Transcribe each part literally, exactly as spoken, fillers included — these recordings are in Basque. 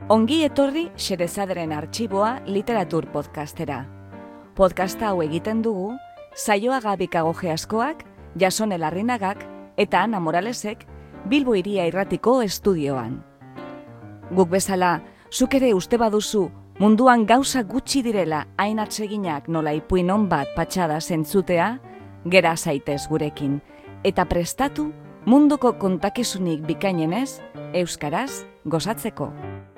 Ongi etorri Xerezaderen Artxiboa literatur podcastera. Podcasta hau egiten dugu, Saioa Gabikagoge askoak, Jasone Larrinagak eta Ana Moralesek Bilbo Hiria Irratiko estudioan. Guk bezala, zuk ere uste baduzu munduan gauza gutxi direla hain atseginak nola ipuin on bat patxada zentzutea, gera zaitez gurekin, eta prestatu munduko kontakizunik bikainenez, euskaraz gozatzeko.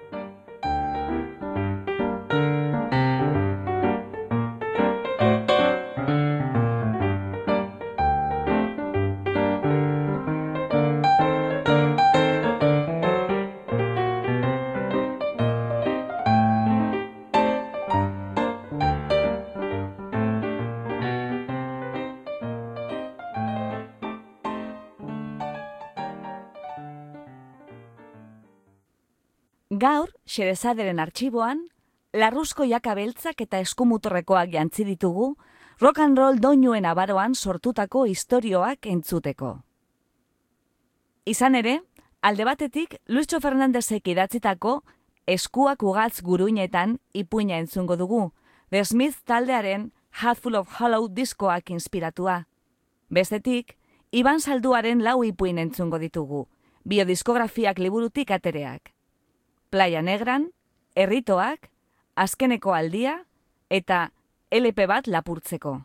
Gaur, Xerezaderen Artxiboan, larruzko jakabeltzak eta eskumutorrekoak jantzi ditugu, rock and roll doinuen abaroan sortutako istorioak entzuteko. Izan ere, alde batetik, Luistxo Fernandezek idatzitako eskuak ugatz guruinetan ipuina entzungo dugu, The Smith taldearen Hatful of Hollow diskoak inspiratua. Bestetik, Iban Salduaren lau ipuin entzungo ditugu, biodiskografiak liburutik atereak. Playa Negran, Erritoak, Azkeneko aldia eta L P bat lapurtzeko.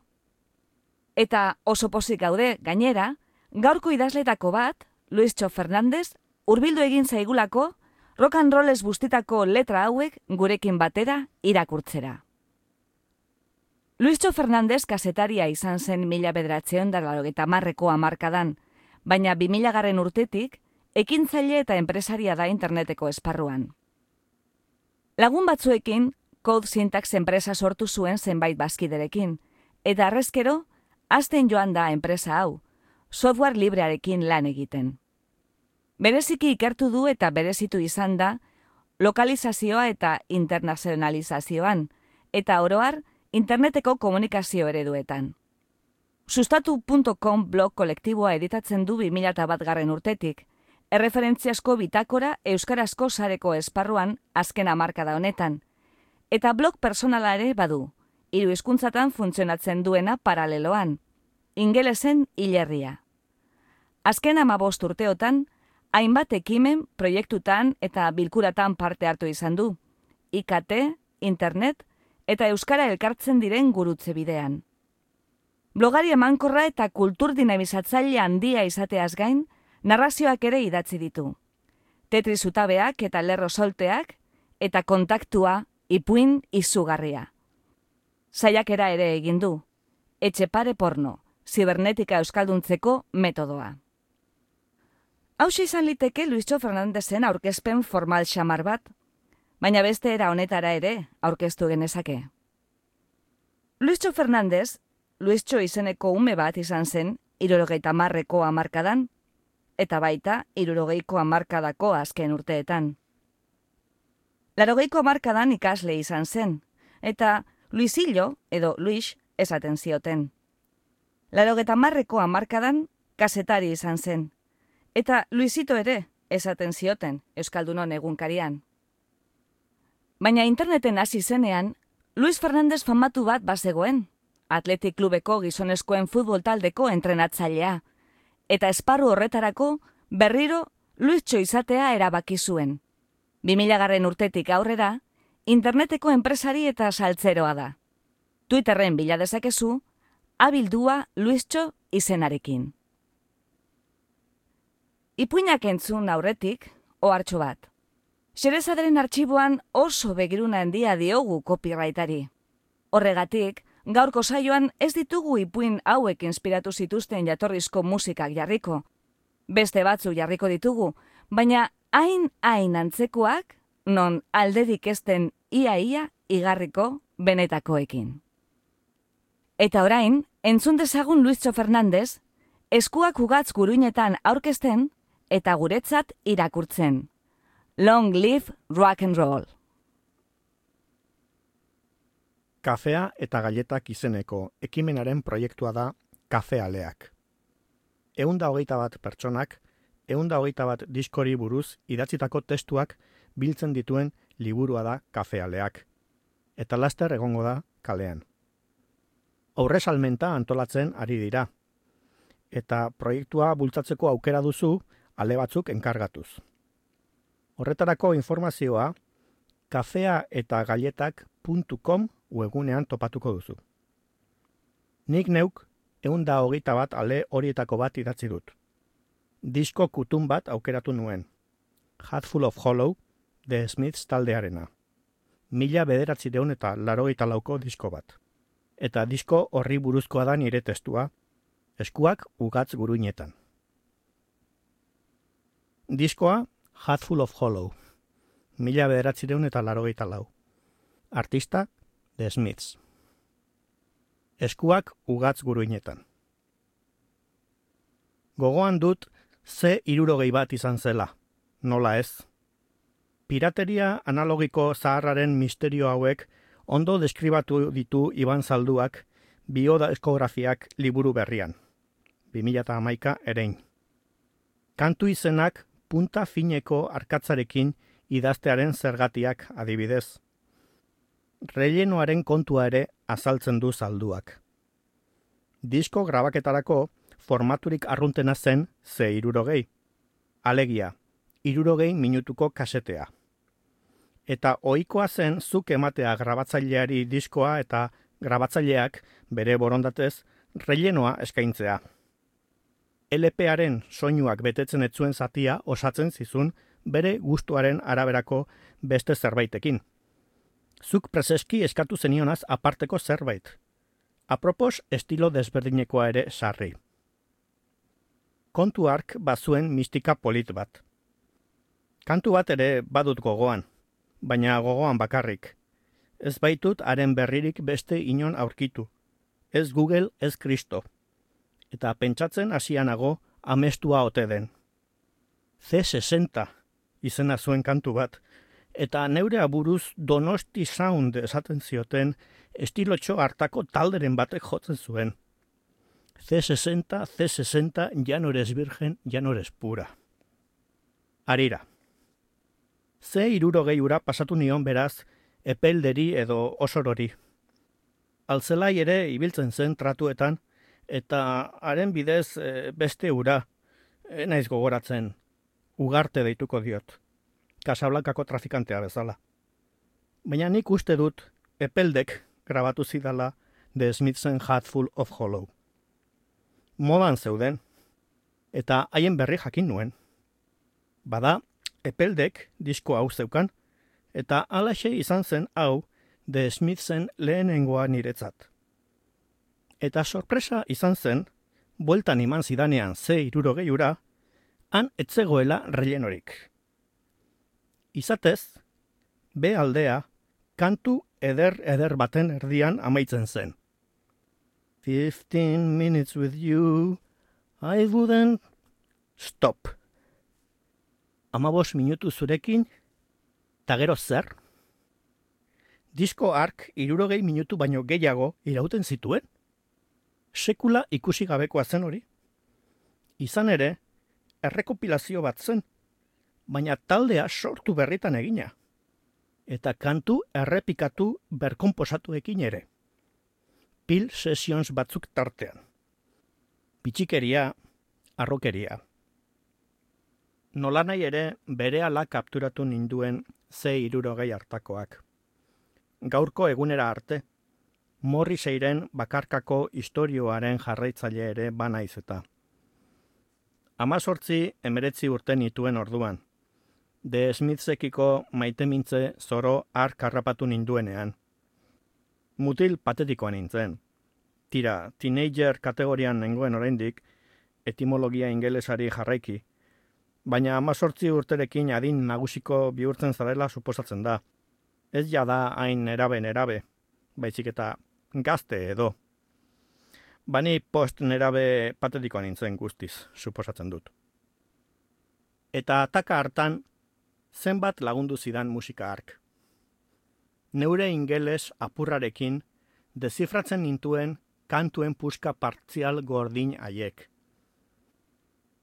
Eta oso pozik gaude gainera, gaurko idazletako bat, Luistxo Fernandez, hurbildu egin zaigulako, rock and rollez bustitako letra hauek gurekin batera irakurtzera. Luistxo Fernandez kazetaria izan zen mila bederatziehun eta laurogeita hamarreko hamarkadan, baina bi milagarren urtetik, ekintzaile eta enpresaria da interneteko esparruan. Lagun batzuekin, Code Syntax enpresa sortu zuen zenbait bazkiderekin, eta arrezkero, hazten joan da enpresa hau, software librearekin lan egiten. Bereziki ikertu du eta berezitu izan da, lokalizazioa eta internazionalizazioan, eta oro har, interneteko komunikazio ereduetan. Sustatu puntu com blog kolektiboa editatzen du bi mila bat garren urtetik, erreferentziasko bitakora euskarazko sareko esparruan azken hamarkada honetan, eta blog personala ere badu, hiru hizkuntzatan funtzionatzen duena paraleloan, ingelesen hilerria. Azken hamabost urteotan, hainbat ekimen, proiektutan eta bilkuratan parte hartu izan du, I K T, internet eta euskara elkartzen diren gurutze bidean. Blogari emankorra eta kultur dinamizatzaile handia izateaz gain, narrazioak ere idatzi ditu. Tetris zutabeak eta lerro solteak, eta kontaktua ipuin izugarria. Saiakera ere egin du. Etxepare porno, zibernetika euskalduntzeko metodoa. Hauxe izan liteke Luistxo Fernandezen aurkezpen formal xamar bat, baina beste era honetara ere aurkeztu genezake. Luistxo Fernandez, Luistxo izeneko ume bat izan zen, hirurogeita hamarreko hamarkadan, eta baita hirurogeiko hamarkadako azken urteetan. Laurogeiko hamarkadan ikasle izan zen, eta Luisillo edo Luis esaten zioten. Laurogeita hamarreko hamarkadan kazetari izan zen, eta Luisito ere esaten zioten Euskaldunon egunkarian. Baina interneten hasi zenean, Luis Fernandez famatu bat bazegoen, Athletic Klubeko gizonezkoen futbol taldeko entrenatzailea, eta esparru horretarako berriro Luistxo izatea erabaki zuen. bi mila garren urtetik aurrera, interneteko enpresari eta saltzeroa da. Twitterren bila dezakezu, abildua Luistxo izenarekin. Ipuinak entzun aurretik, ohartxo bat. Xerezaderen Artxiboan oso begiruna handia diogu copyrightari. Horregatik, gaurko saioan ez ditugu ipuin hauek inspiratu zituzten jatorrizko musikak jarriko. Beste batzu jarriko ditugu, baina hain-hain antzekoak, non alderik ezten ia-ia igarriko benetakoekin. Eta orain, entzun dezagun Luistxo Fernandez, eskuak ugatz guruinetan aurkezten eta guretzat irakurtzen. Long live rock and roll! Kafea eta gailetak izeneko ekimenaren proiektua da Kafealeak. Ehunda hogeita bat pertsonak, ehunda hogeita bat diskori buruz idatzitako testuak biltzen dituen liburua da kafealeak, eta laster egongo da kalean. Aurre salmenta antolatzen ari dira, eta proiektua bultzatzeko aukera duzu ale batzuk enkargatuz. Horretarako informazioa kafea eta galletak puntu com webgunean topatuko duzu. Nik neuk ehun eta hogeita bat ale horietako bat idatzi dut. Disko kutun bat aukeratu nuen. Hatful of Hollow, The Smiths taldearena. Mila bederatziehun eta laurogeita lauko disko bat. Eta disko horri buruzkoa da nire testua, eskuak ugatz guruinetan. Diskoa Hatful of Hollow. Mila bederatziehun eta laurogeita lau. Artista The Smiths. Eskuak ugatz guruinetan. Gogoan dut ze hirurogei bat izan zela, nola ez. Pirateria analogiko zaharraren misterio hauek ondo deskribatu ditu Iban Zalduak biodeskografiak liburu berrian, bi mila hamaika erein. Kantu izenak punta fineko arkatzarekin idaztearen zergatiak adibidez. Rellenoaren kontua ere azaltzen du Zalduak. Disko grabaketarako formaturik arruntena zen ze hirurogei. Alegia, hirurogei minutuko kasetea. Eta ohikoa zen zuk ematea grabatzaileari diskoa eta grabatzaileak bere borondatez rellenoa eskaintzea. L P-aren soinuak betetzen ez zuen zatia osatzen zizun bere gustuaren araberako beste zerbaitekin. Zuk preseski eskatu zenionaz aparteko zerbait. Apropos estilo desberdinekoa ere sarri. Kontu hark bazuen mistika polit bat. Kantu bat ere badut gogoan, baina gogoan bakarrik. Ez baitut haren berririk beste inon aurkitu. Ez Google, ez Kristo. Eta pentsatzen hasianago amestua ote den. C sesenta izena zuen kantu bat, eta neure aburuz Donosti Sound esaten zioten estilotxo hartako talderen batek jotzen zuen. C sesenta, C sesenta, ya no eres virgen, ya no eres pura. Arira. Ze hirurogei ura pasatu nion beraz, epelderi edo osorori. Altzelai ere ibiltzen zen tratuetan, eta haren bidez e, beste ura, e, naiz gogoratzen, ugarte deituko diot, Casablancako trafikantea bezala. Baina nik uste dut, epeldek grabatu zidala The Smithsen Hatful of Hollow. Modan zeuden, eta haien berri jakin nuen. Bada, epeldek disko hau zeukan, eta halaxe izan zen hau The Smithsen lehenengoa niretzat. Eta sorpresa izan zen, bueltan iman zidanean ze hirurogei ura, han etzegoela rellenorik. Izatez, be aldea, kantu eder-eder baten erdian amaitzen zen. Fifteen minutes with you, I wouldn't stop. Amabos minutu zurekin, ta gero zer? Disko hark hirurogei minutu baino gehiago irauten zituen? Sekula ikusi gabekoa zen hori? Izan ere, errekopilazio bat zen, baina taldea sortu berritan egina. Eta kantu errepikatu berkonposatuekin ere. Pil sessions batzuk tartean. Bitxikeria, arrokeria. Nolanai ere berehala kapturatu ninduen ze hirurogei hartakoak. Gaurko egunera arte, Morriseiren bakarkako istorioaren jarraitzaile ere banaiz eta. Hamazortzi emeretzi urte nituen orduan. The Smithsekiko maitemintze zoro hark harrapatu ninduenean. Mutil patetikoa nintzen. Tira, teenager kategorian nengoen oraindik, etimologia ingelesari jarraiki, baina hamazortzi urterekin adin nagusiko bihurtzen zarela suposatzen da. Ez jada hain eraben erabe, baizik eta gazte edo. Bani post nerabe patetikoa nintzen guztiz, suposatzen dut. Eta ataka hartan, zenbat lagundu zidan musika hark. Neure ingeles apurrarekin, dezifratzen nintuen kantuen puska partzial gordin haiek.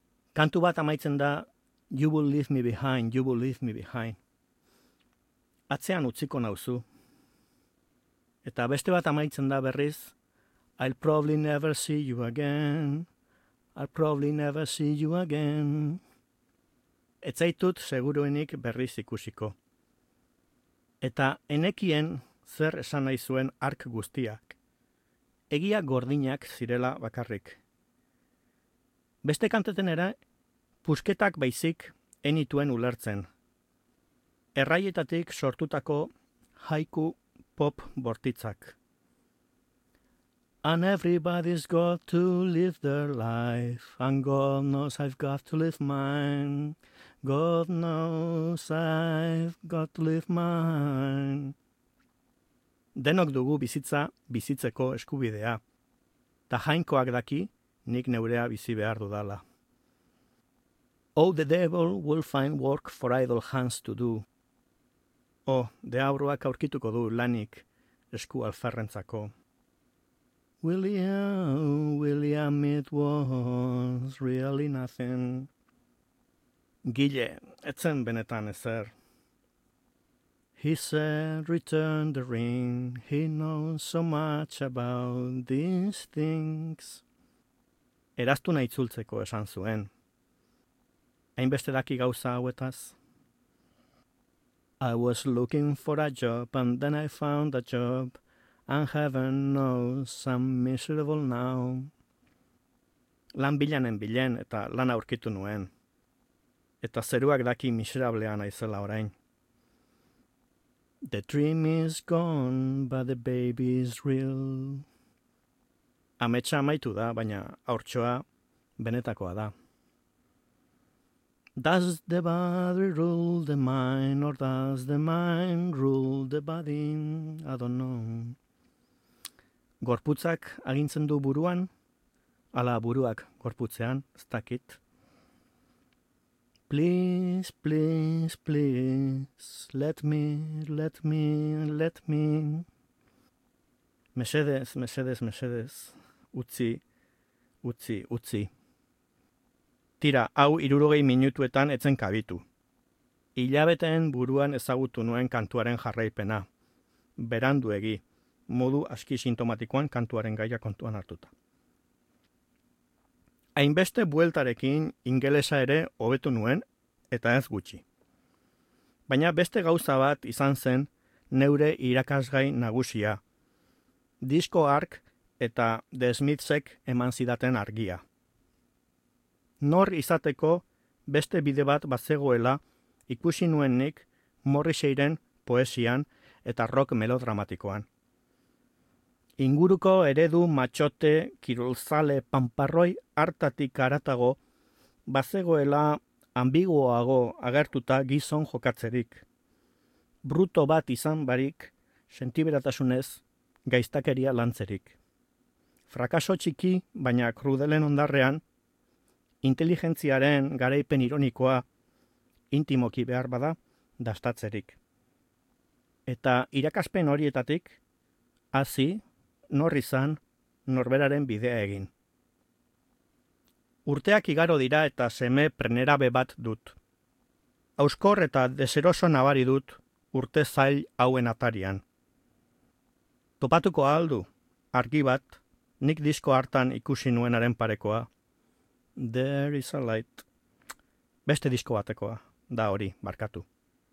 Kantu bat amaitzen da, You will leave me behind, you will leave me behind. atzean utziko nauzu. Eta beste bat amaitzen da berriz, I'll probably never see you again, I'll probably never see you again. Ez zaitut seguruenik berriz ikusiko. Eta enekien zer esan nahi zuen ark guztiak. Egia gordinak zirela bakarrik. Beste kantetenera, pusketak baizik enituen ulertzen. Erraietatik sortutako haiku pop bortitzak. And everybody's got to live their life, and God knows I've got to live mine. God knows I've got to live mine. Denok dugu bizitza bizitzeko eskubidea. Ta jainkoak daki, nik neurea bizi behar dudala. Oh, the devil will find work for idle hands to do. Oh, deabruak aurkituko du lanik esku alferrentzako. William, William, it was really nothing. Gile, etzen benetan ezer. He said, return the ring, he knows so much about these things. Eraztu nahi itzultzeko esan zuen. Hainbeste daki gauza hauetaz. I was looking for a job and then I found a job and heaven knows I'm miserable now. Lan bilanen bilen eta lan aurkitu nuen. Eta zeruak daki miserablean naizela orain. The dream is gone, but the baby is real. Ametsa amaitu da, baina haurtxoa benetakoa da. Does the body rule the mind, or does the mind rule the body? I don't know. Gorputzak agintzen du buruan, ala buruak gorputzean, ez dakit. Please, please, please, let me, let me, let me. Mesedez, mesedez, mesedez, utzi, utzi, utzi. Tira, hau hirurogei minutuetan etzen kabitu. Hilabeteen buruan ezagutu nuen kantuaren jarraipena. Beranduegi, modu aski sintomatikoan kantuaren gaia kontuan hartuta. Hainbeste bueltarekin ingelesa ere hobetu nuen, eta ez gutxi. Baina beste gauza bat izan zen neure irakasgai nagusia. Disco Ark eta The Smithsek eman zidaten argia. Nor izateko beste bide bat bazegoela ikusi nuen nik Morrisseyren poesian eta rock melodramatikoan. Inguruko eredu matxote, kirolzale, panparroi hartatik aratago, bazegoela ambiguoago agertuta gizon jokatzerik. Bruto bat izan barik, sentiberatasunez, gaiztakeria lantzerik. Frakaso txiki, baina krudelen ondarrean, inteligentziaren garaipen ironikoa, intimoki behar bada, dastatzerik. Eta irakaspen horietatik, hasi, nor izan, norberaren bidea egin. Urteak igaro dira eta seme prenerabe bat dut. Auskor eta deseroso nabari dut urte zail hauen atarian. Topatuko aldu, argi bat, nik disko hartan ikusi nuenaren parekoa. There is a light. Beste disko batekoa, da hori, barkatu.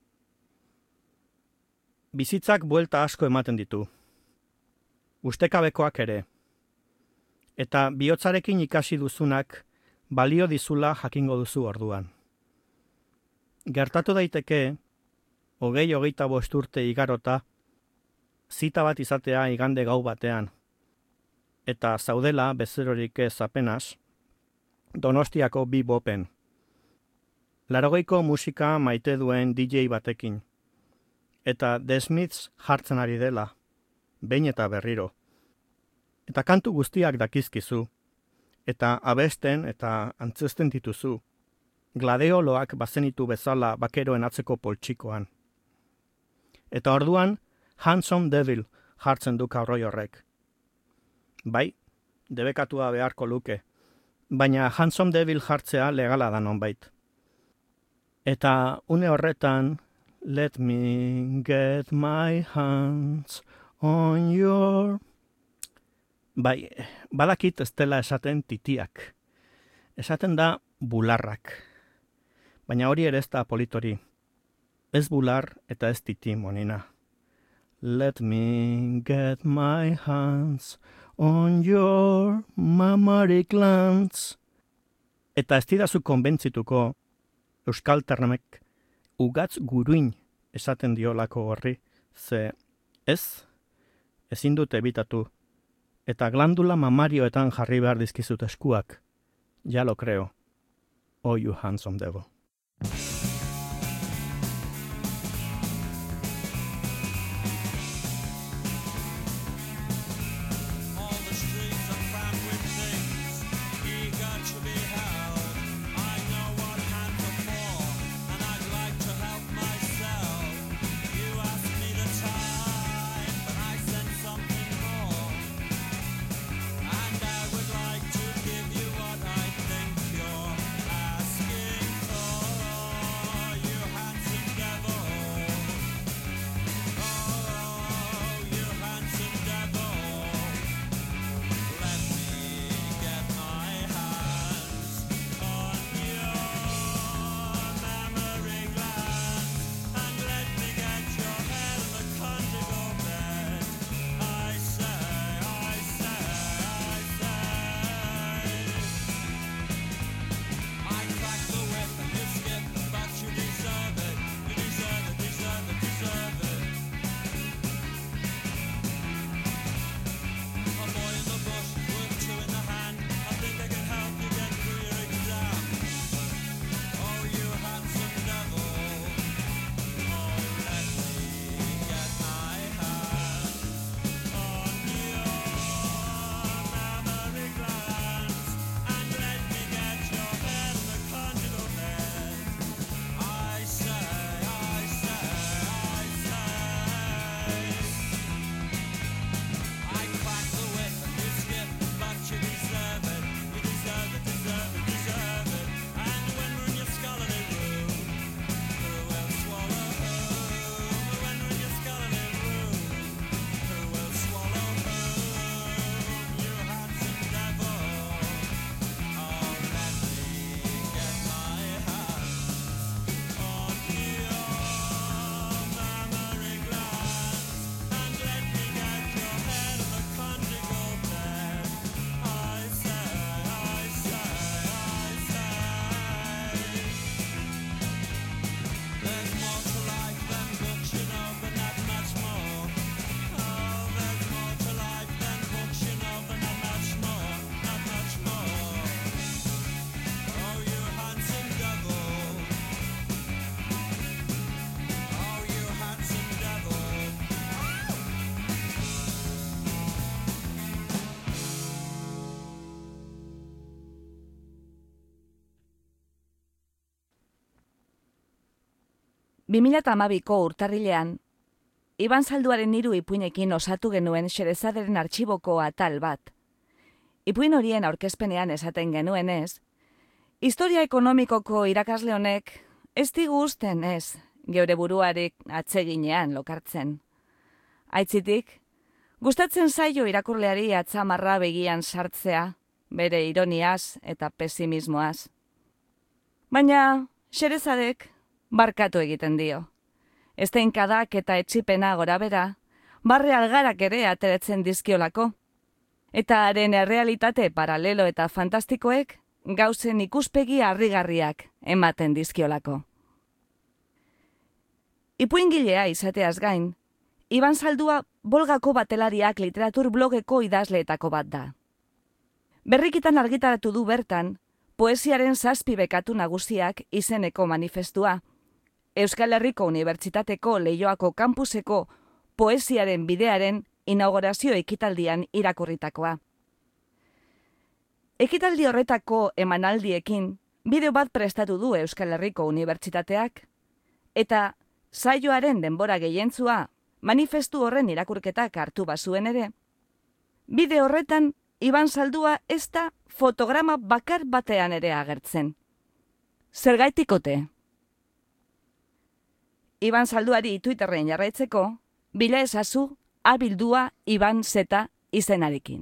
Bizitzak buelta asko ematen ditu. Ustekabekoak ere. Eta bihotzarekin ikasi duzunak balio dizula jakingo duzu orduan. Gertatu daiteke, hogei hogeita bost urte igarota, zita bat izatea igande gau batean. Eta zaudela bezerorik ez apenas, Donostiako bi bopen. Larogeiko musika maite duen D J batekin. Eta The Smiths jartzen ari dela, behin eta berriro. Eta kantu guztiak dakizkizu, eta abesten eta antzesten dituzu. Gladeoloak bazenitu bezala bakeroen atzeko poltsikoan. Eta orduan, Handsome Devil jartzen du kaurroi horrek. Bai, debekatua beharko luke, baina Handsome Devil jartzea legala da nonbait. Eta une horretan, Let me get my hands on your... Bai, badakit ez dela esaten titiak. Esaten da bularrak. Baina hori ere ez da politori. Ez bular eta ez titi, Monina. Let me get my hands on your mammary glands. Eta ez didazu konbentzituko Euskal Terremek ugatz guruin esaten diolako horri, ze ez, ezin dut ebitatu, eta glandula mamarioetan jarri behar dizkizut eskuak. Ya lo creo. Oh, you handsome devil. bi mila hamabiko urtarrilean, Iban Zalduaren hiru ipuinekin osatu genuen Xerezaderen artxiboko atal bat. Ipuin horien aurkezpenean esaten genuenez, historia ekonomikoko irakasle honek ez digu uzten ez, geure buruarik atseginean lokartzen. Aitzitik, gustatzen zaio irakurleari atzamarra begian sartzea, bere ironiaz eta pesimismoaz. Baina, Xerezadek barkatu egiten dio. Esteinkadak eta etxipena gorabera, barre algarak ere ateratzen dizkiolako. Eta haren errealitate paralelo eta fantastikoek gauzen ikuspegi harrigarriak ematen dizkiolako. Ipuingilea izateaz gain, Iban Zaldua Bolgako Batelariak literatur blogeko idazleetako bat da. Berrikitan argitaratu du bertan, poesiaren zazpi bekatu nagusiak izeneko manifestua, Euskal Herriko Unibertsitateko Leioako kampuseko poesiaren bidearen inaugurazio ekitaldian irakurritakoa. Ekitaldi horretako emanaldiekin bideo bat prestatu du Euskal Herriko Unibertsitateak, eta saioaren denbora gehientzua manifestu horren irakurketak hartu bazuen ere, bideo horretan Iban Zaldua ez da fotograma bakar batean ere agertzen. Zergaitikote? Iban Zalduari Twitterren jarraitzeko, bila ezazu abildua Iban Zeta izenarekin.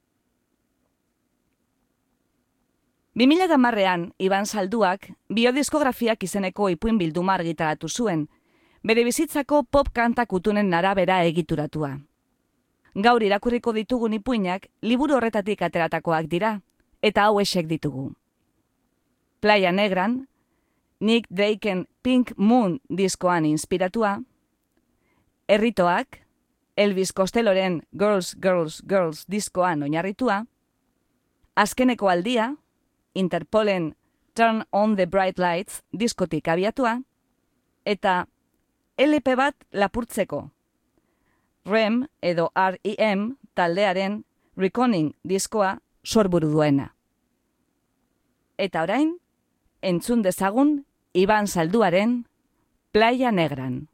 bi mila hamarrean Iban Zalduak biodiskografiak izeneko ipuin bilduma argitaratu zuen, bere bizitzako pop kanta kutunen arabera egituratua. Gaur irakurriko ditugun ipuinak liburu horretatik ateratakoak dira, eta hauexek ditugu. Playa Negran, Nick Drakeen Pink Moon diskoan inspiratua, Erritoak, Elvis Costelloren Girls, Girls, Girls diskoan oinarritua, Azkeneko aldia, Interpolen Turn on the Bright Lights diskotik abiatua, eta L P bat lapurtzeko, R E M edo R E M taldearen Reckoning diskoa sorburu duena. Eta orain, entzun dezagun Iban Zalduaren Playa Negran.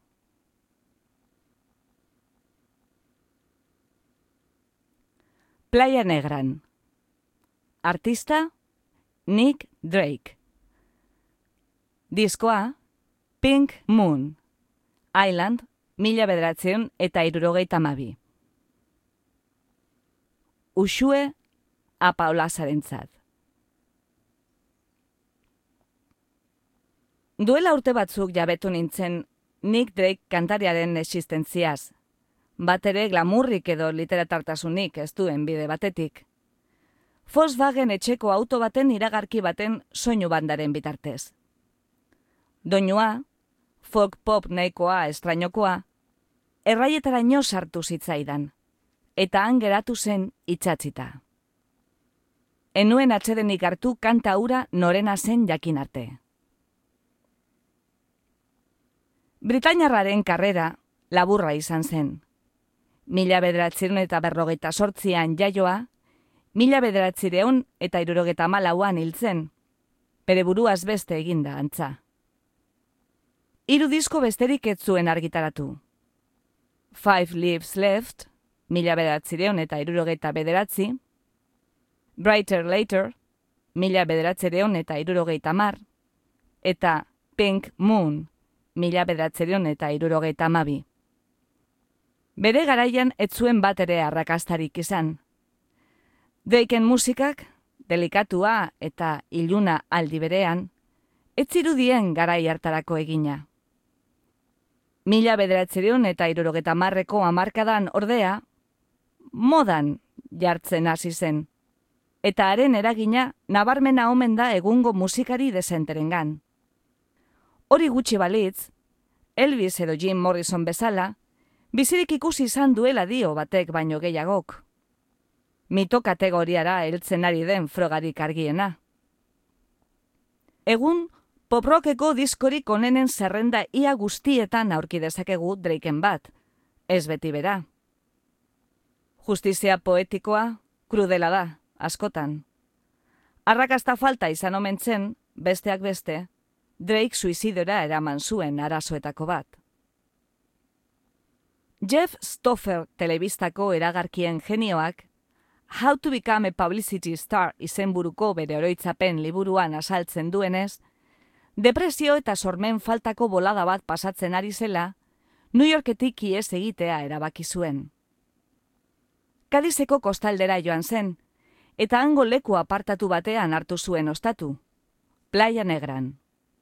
Playa Negran. Artista Nick Drake. Diskoa Pink Moon. Island, mila bederatziehun eta hirurogeita hamabi. Uxue Apaolazarentzat. Duela urte batzuk jabetu nintzen Nick Drake kantariaren existentziaz. Bat ere glamurrik edo literatartasunik ez duen bide batetik. Volkswagen etxeko auto baten iragarki baten soinu bandaren bitartez. Doinua, folk pop nahikoa estrainokoa, erraietaraino sartu zitzaidan, eta han geratu zen itxatzita. Enuen atsedenik hartu kanta hura norena zen jakin arte. Britainiarraren karrera laburra izan zen. Mila bederatziehun eta berrogeita sortzian jaioa, mila bederatziehun eta hirurogeita hamalauan hiltzen, bere buruaz beste eginda antza. Hiru disko besterik ez zuen argitaratu. Five Leaves Left, mila bederatziehun eta hirurogeita bederatzi, Brighter Later, mila bederatziehun eta hirurogeita hamar, eta Pink Moon, mila bederatziehun eta hirurogeita hamabi. Bere garaian ez zuen bat ere arrakastarik izan. Drakeen musikak, delikatua eta iluna aldi berean, ez zirudien garai hartarako egina. Mila bederatziehun eta hirurogeita hamarreko hamarkadan ordea, modan jartzen hasi zen, eta haren eragina nabarmena omen da egungo musikari desenterengan. Hori gutxi balitz, Elvis edo Jim Morrison bezala, bizirik ikusi izan duela dio batek baino gehiagok. Mito kategoriara heltzen ari den frogarik argiena. Egun, poprokeko diskorik onenen zerrenda ia guztietan aurki dezakegu Drakeen bat, ez beti bera. Justizia poetikoa, krudela da, askotan. Arrakasta falta izan omen zen, besteak beste, Drake suizidora eraman zuen arazoetako bat. Jeff Stoffer telebistako eragarkien genioak, How to Become a Publicity Star izenburuko bere oroitzapen liburuan azaltzen duenez, depresio eta sormen faltako bolada bat pasatzen ari zela, New Yorketik ihes egitea erabaki zuen. Kadizeko kostaldera joan zen, eta hango leku apartatu batean hartu zuen ostatu, Playa Negran.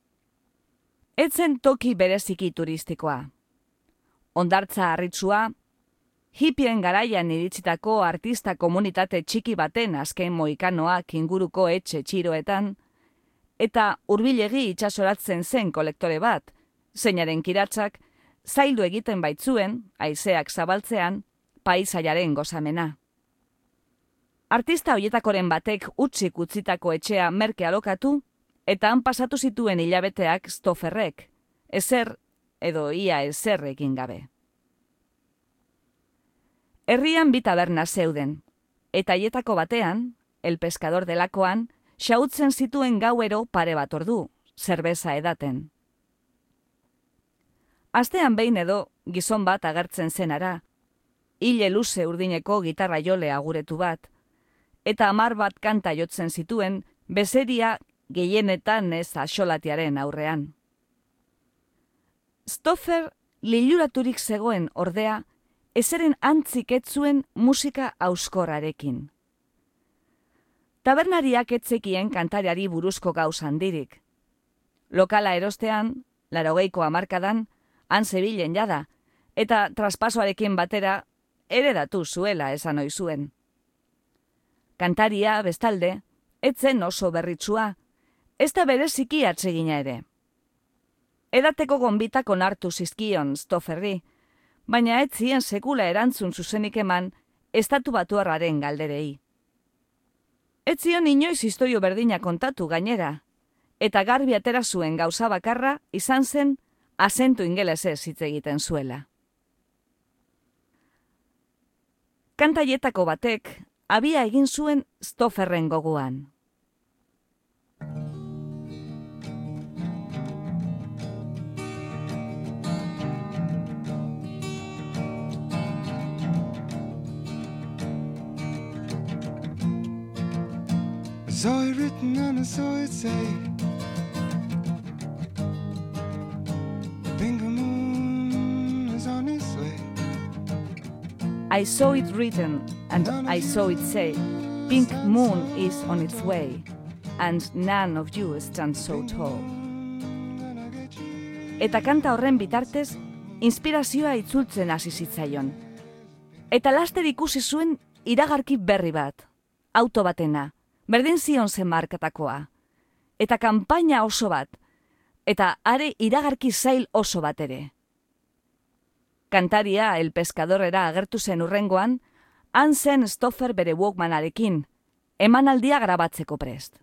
Etzen toki bereziki turistikoa. Hondartza harritzua, hippien garaian iritsitako artista komunitate txiki baten azken moikanoak inguruko etxe txiroetan, eta hurbilegi itsasoratzen zen kolektore bat, zeinaren kiratzak, zaildu egiten baitzuen, haizeak zabaltzean, paisaiaren gozamena. Artista hoietakoren batek utzik utzitako etxea merke alokatu, eta han pasatu zituen hilabeteak Stofferrek, ezer edo ia ezer egin gabe. Herrian bi taberna zeuden, eta haietako batean, El Pescador delakoan, xautzen zituen gauero pare bat ordu, zerbeza edaten. Astean behin edo gizon bat agertzen zenara, hile luze urdineko gitarra jole aguretu bat, eta hamar bat kanta jotzen zituen bezeria gehienetan ez axolatiaren aurrean. Stoffer liluraturik zegoen ordea, ezeren antzik ez zuen musika auskorrarekin. Tabernariak etzekien kantariari buruzko gauz handirik. Lokala erostean, laurogeiko hamarkadan, han zebilen jada, eta traspasoarekin batera heredatu zuela esan ohi zuen. Kantaria, bestalde, ez zen oso berritsua, ez da bereziki atsegina ere. Edateko gonbitak onartu zizkion Stofferri, baina ez zien sekula erantzun zuzenik eman estatu batuarraren galderei. Ez zion inoiz historio berdina kontatu gainera, eta garbi atera zuen gauza bakarra izan zen azentu ingelesez hitz egiten zuela. Kantaietako batek abia egin zuen Stofferren goguan. I saw it written and I saw it say, Pink moon is on its way. I saw it written, and I saw it say, Pink moon is on its way, and none of you stands so tall. Eta kanta horren bitartez, inspirazioa itzultzen hasi zitzaion. Eta laster ikusi zuen iragarki berri bat, auto batena, berdin zion zen markatakoa, eta kanpaina oso bat, eta are iragarki zail oso bat ere. Kantaria El Pescadorrera agertu zen urrengoan, han zen Stoffer bere Walkmanarekin, emanaldia grabatzeko prest.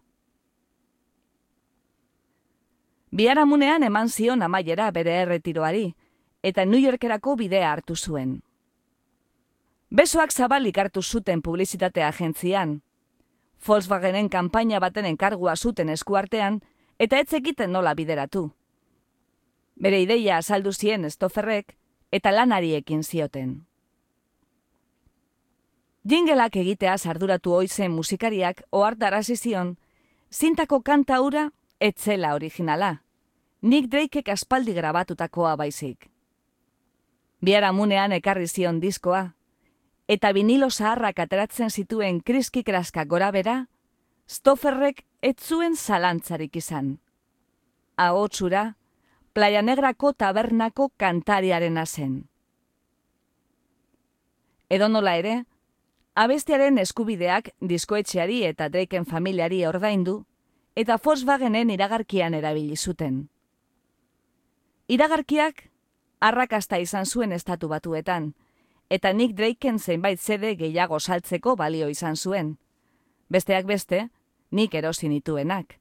Biharamunean eman zion amaiera bere erretiroari, eta New Yorkerako bidea hartu zuen. Besoak zabalik hartu zuten publizitate agentzian, Volkswagenen kanpaina baten enkargua zuten eskuartean, eta ez zekiten nola bideratu. Bere ideia azaldu zien Stofferrek, eta lanari ekin zioten. Jingleak egitea arduratu ohi zen musikariak ohartarazi zion, zintako kanta hura ez zela originala, Nick Drakek aspaldi grabatutakoa baizik. Biharamunean ekarri zion diskoa, eta vinilo zaharrak ateratzen zituen kriski-kraska gorabera, Stofferrek ez zuen zalantzarik izan. Ahotsura, Playa Negrako tabernako kantariarena zen. Edonola ere, abestiaren eskubideak diskoetxeari eta Draken familiari ordaindu, eta Volkswagenen iragarkian erabili zuten. Iragarkiak arrakasta izan zuen estatu batuetan, eta Nick Draken zenbait zede gehiago saltzeko balio izan zuen. Besteak beste, nik erosi nituenak.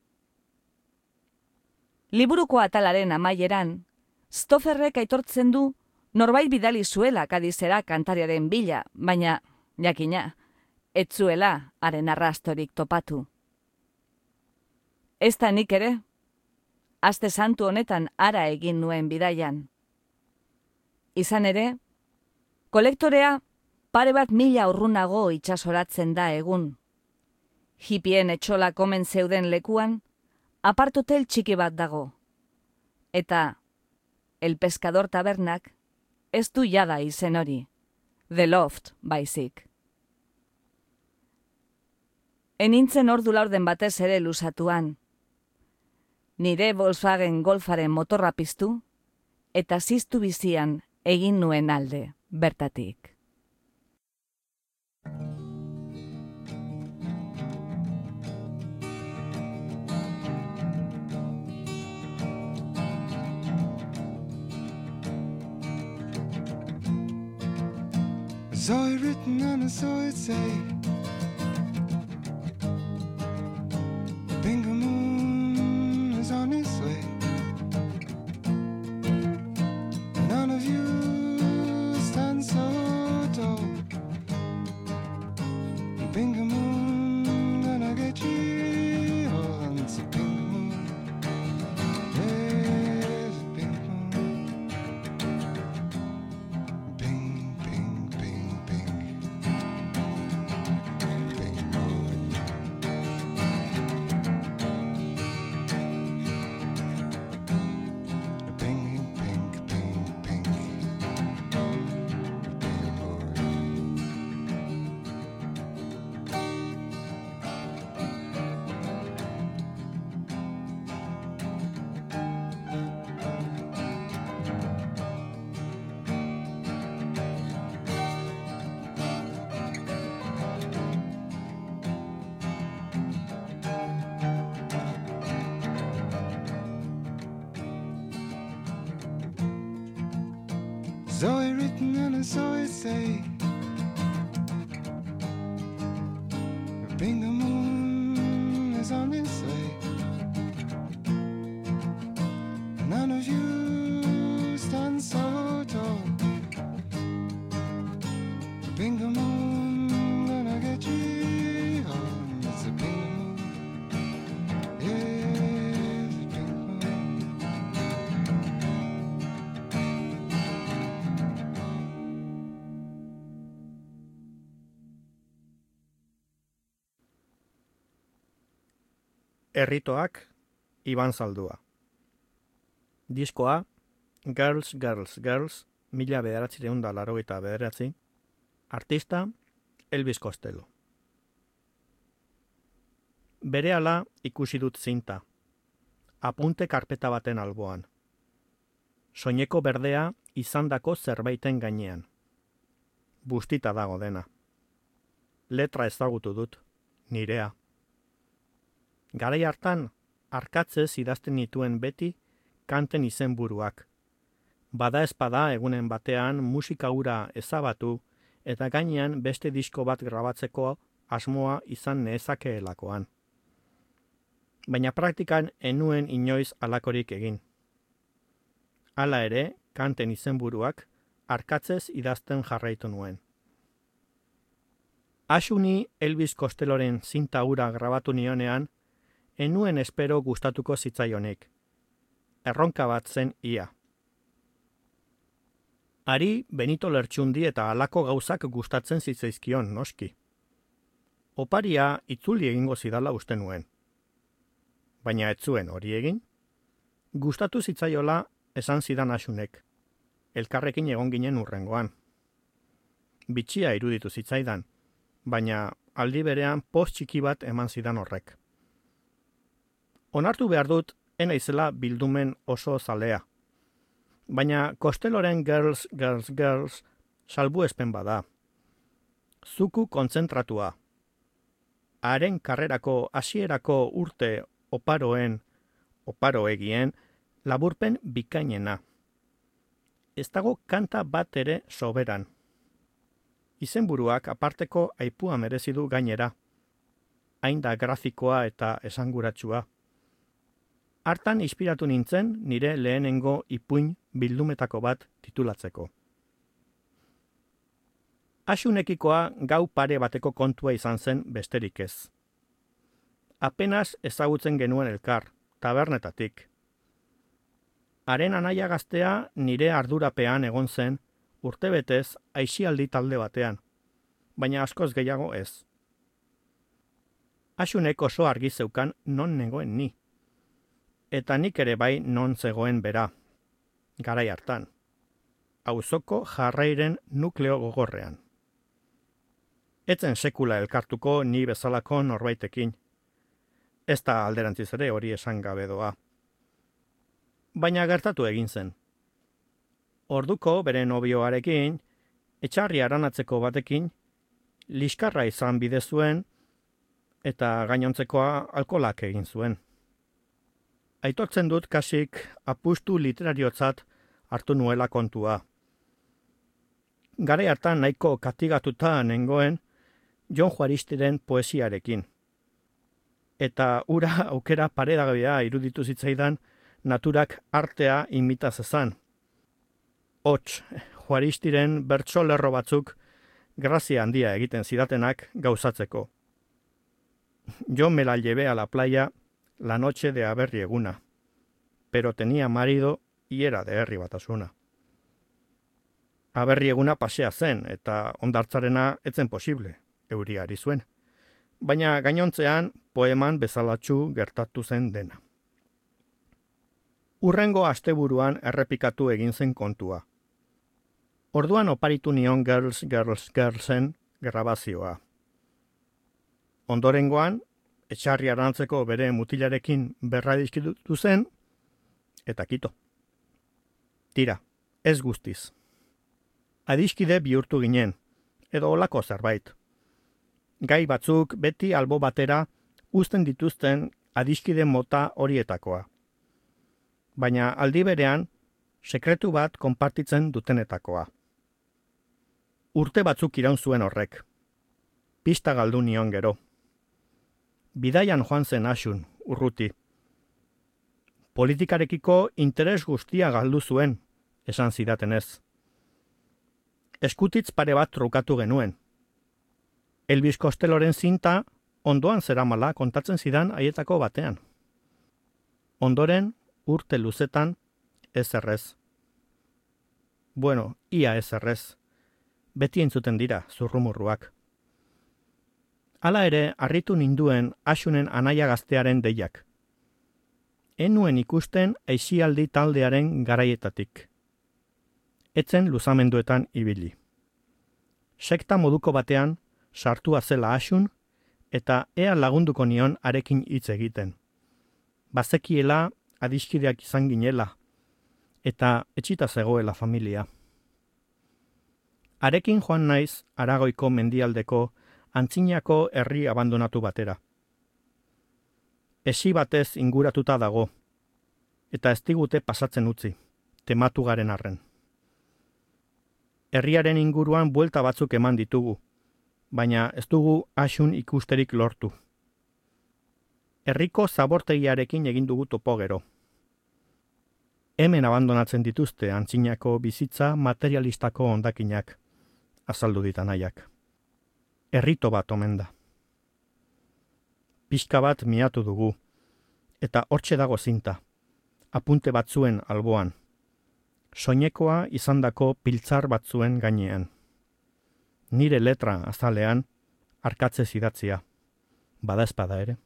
Liburuko atalaren amaieran, Stofferrek aitortzen du norbait bidali zuela Kadizera kantariaren bila, baina, jakina, ez zuela haren arrastorik topatu. Ez da nik ere, aste santu honetan ara egin nuen bidaian. Izan ere, kolektorea pare bat mila urrunago itsasoratzen da egun. Hippien etxola komen zeuden lekuan, apartotel txiki bat dago. Eta El Pescador tabernak ez du jada izen hori, The Loft baizik. Enintzen ordu laurden batez ere luzatuan. Nire Volkswagen Golfaren motorra piztu, eta ziztu bizian egin nuen alde bertatik. I saw it written and I saw it say, Pink moon is on its way. None of you stand so tall. Pink moon, gonna get you. Oh, it's a pink moon. There's a pink moon. Pink, pink, pink, pink. Zoe written and a Zoe say. Bingo moon is on its way. None of you stand so tall. Bingo moon gonna get you home. It's a bingo moon. Yeah, bingo moon. Erritoak, Iban Zaldua. Diskoa, Girls, Girls, Girls, mila bederatzireun da laurogeita bederatzi. Artista, Elvis Costello. Berehala ikusi dut zinta. Apunte karpeta baten alboan. Soineko berdea izandako zerbaiten gainean. Bustita dago dena. Letra ezagutu dut, nirea. Garai hartan, arkatzez idazten nituen beti kanten izenburuak. Bada espada egunen batean musika hura ezabatu eta gainean beste disko bat grabatzeko asmoa izan nezakeelakoan. Baina praktikan enuen inoiz alakorik egin. Hala ere, kanten izenburuak arkatzez idazten jarraitu nuen. Asuni Elvis Costelloren zinta hura grabatu nionean, enuen espero gustatuko zitzaionik. Erronka bat zen ia. Ari Benito Lertxundi eta halako gauzak gustatzen zitzaizkion, noski. Oparia itzuli egingo zidala uste nuen. Baina ez zuen hori egin. Gustatu zitzaiola esan zidan Asunek. Elkarrekin egon ginen urrengoan. Bitxia iruditu zitzaidan, baina aldi berean post txiki bat eman zidan horrek. Onartu behar dut, enaizela bildumen oso zalea. Baina Costelloren Girls, Girls, Girls salbuespen bada. Zuku kontzentratua. Haren karrerako hasierako urte oparoen, oparoegien, laburpen bikainena. Ez dago kanta bat ere soberan. Izenburuak aparteko aipua merezi du gainera. Hain da grafikoa eta esanguratsua. Hartan inspiratu nintzen nire lehenengo ipuin bildumetako bat titulatzeko. Asunekikoa gau pare bateko kontua izan zen besterik ez. Apenas ezagutzen genuen elkar, tabernetatik. Haren anaia gaztea nire ardurapean egon zen urtebetez aisialdi talde batean, baina askoz gehiago ez. Asunek oso argi zeukan non nengoen ni. Eta nik ere bai non zegoen bera, garai hartan. Auzoko jarrairen nukleo gogorrean. Etzen sekula elkartuko ni bezalako norbaitekin. Ez da alderantziz ere hori esan gabe doa. Baina gertatu egin zen. Orduko bere nobioarekin, etxarri aranatzeko batekin, liskarra izan bide zuen eta gainontzekoa alkolak egin zuen. Aitortzen dut kasik apustu literariotzat hartu nuela kontua. Garai hartan nahiko katigatuta nengoen Jon Juaristiren poesiarekin. Eta ura aukera paredagabea iruditu zitzaidan naturak artea imitaz ezan. Hots, Juaristiren bertsolerro batzuk grazia handia egiten zidatenak gauzatzeko. Yo me la llevé a la playa la noche de Aberri eguna, pero tenía marido y era de herri batasuna. Aberri eguna pasea zen eta ondartzarena etzen posible, euriari zuen. Baina gainontzean poeman bezalatxu gertatu zen dena. Urrengo asteburuan errepikatu egin zen kontua. Orduan oparitu nion Girls, Girls, Girlsen grabazioa. Ondorengoan, etxarri arantzeko bere mutilarekin berradizkitu zen, eta kito. Tira, ez guztiz. Adiskide bihurtu ginen, edo olako zerbait. Gai batzuk beti albo batera uzten dituzten adiskide mota horietakoa. Baina aldi berean, sekretu bat konpartitzen dutenetakoa. Urte batzuk iraun zuen horrek. Pista galdu nion gero. Bidaian joan zen Asun, urruti. Politikarekiko interes guztia galdu zuen, esan zidatenez. Eskutitz pare bat trukatu genuen. Elvis Costelloren zinta ondoan zeramala kontatzen zidan haietako batean. Ondoren, urte luzetan, ez errez. Bueno, ia ez errez. Beti entzuten dira, zurrumurruak. Hala ere, harritu ninduen Asunen anaia gaztearen deiak. Enuen ikusten aisialdi taldearen garaietatik. Etzen luzamenduetan ibili. Sekta moduko batean, sartua zela Asun, eta ea lagunduko nion arekin hitz egiten. Bazekiela adiskideak izan ginela, eta etxita zegoela familia. Arekin joan naiz Aragoiko mendialdeko Antzinako herri abandonatu batera. Esi batez inguratuta dago, eta ez digute pasatzen utzi, tematu garen arren. Herriaren inguruan buelta batzuk eman ditugu, baina ez dugu Asun ikusterik lortu. Herriko zabortegiarekin egin dugu topo gero. Hemen abandonatzen dituzte antzinako bizitza materialistako hondakinak, azaldu dit anaiak. Herrito bat omen da. Pixka bat miatu dugu, eta hortxe dago zinta, apunte batzuen alboan, soinekoa izandako piltzar batzuen gainean. Nire letra azalean, arkatze idatzia, badaezpada ere.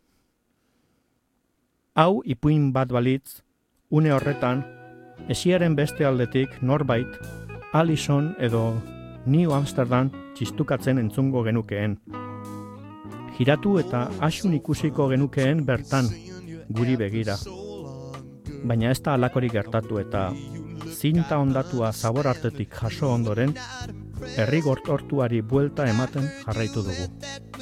Hau ipuin bat balitz, une horretan, esiaren beste aldetik norbait, Alison edo New Amsterdam txistukatzen entzungo genukeen. Giratu eta Asun ikusiko genukeen bertan, guri begira. Baina ez da alakorik gertatu eta zinta ondatua zabor artetik jaso ondoren, herri gortortuari buelta ematen jarraitu dugu.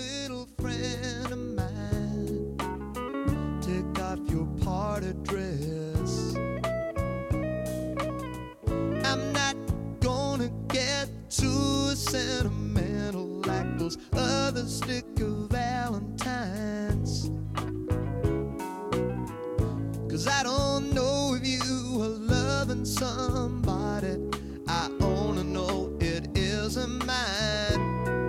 Sentimental like those other sticker Valentines, 'cause I don't know if you are loving somebody, I only know it isn't mine.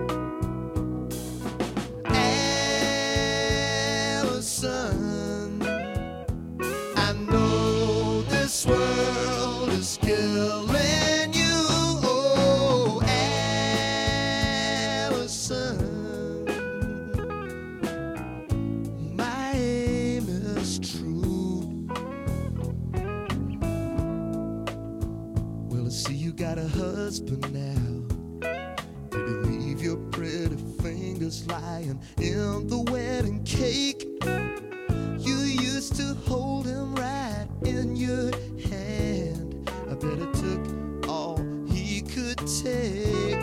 Allison, I know this world is killing husband now. Did you leave your pretty fingers lying in the wedding cake? You used to hold him right in your hand. I bet it took all he could take.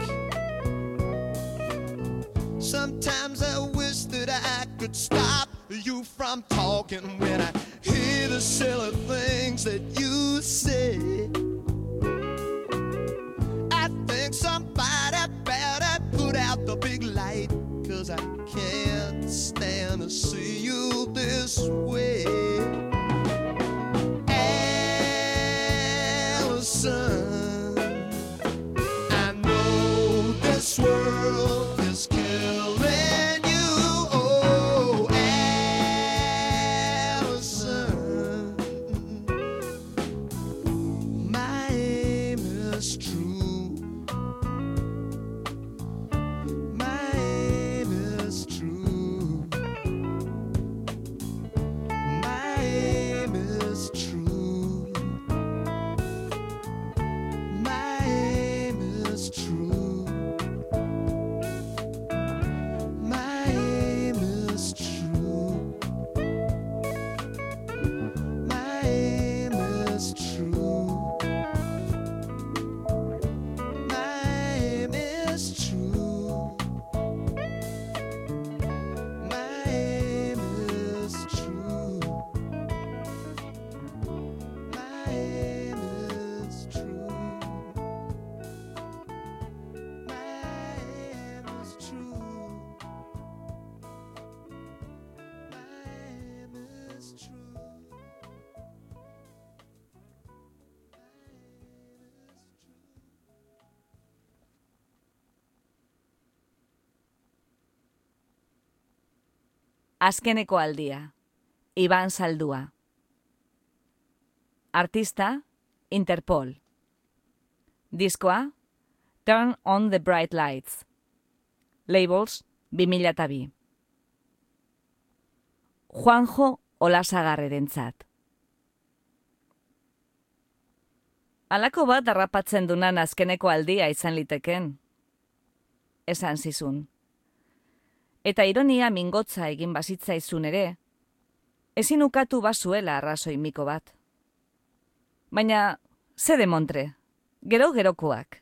Sometimes I wish that I could stop you from talking when I hear the silly things that you say. Somebody better put out the big light, 'cause I can't stand to see you this way. Allison, I know this world is killing you. Oh, Allison, my aim is true. Azkeneko aldia, Iban Zaldua. Artista, Interpol. Diskoa, Turn on the Bright Lights. Labels, bi mila eta bi. Juanjo Olasagarrerentzat. Halako bat harrapatzen dunan azkeneko aldia izan liteken. Esan zizun. Eta ironia mingotza egin bazitzaizun ere, ezin ukatu bazuela arrazoi miko bat. Baina, ze demontre, gero gerokoak.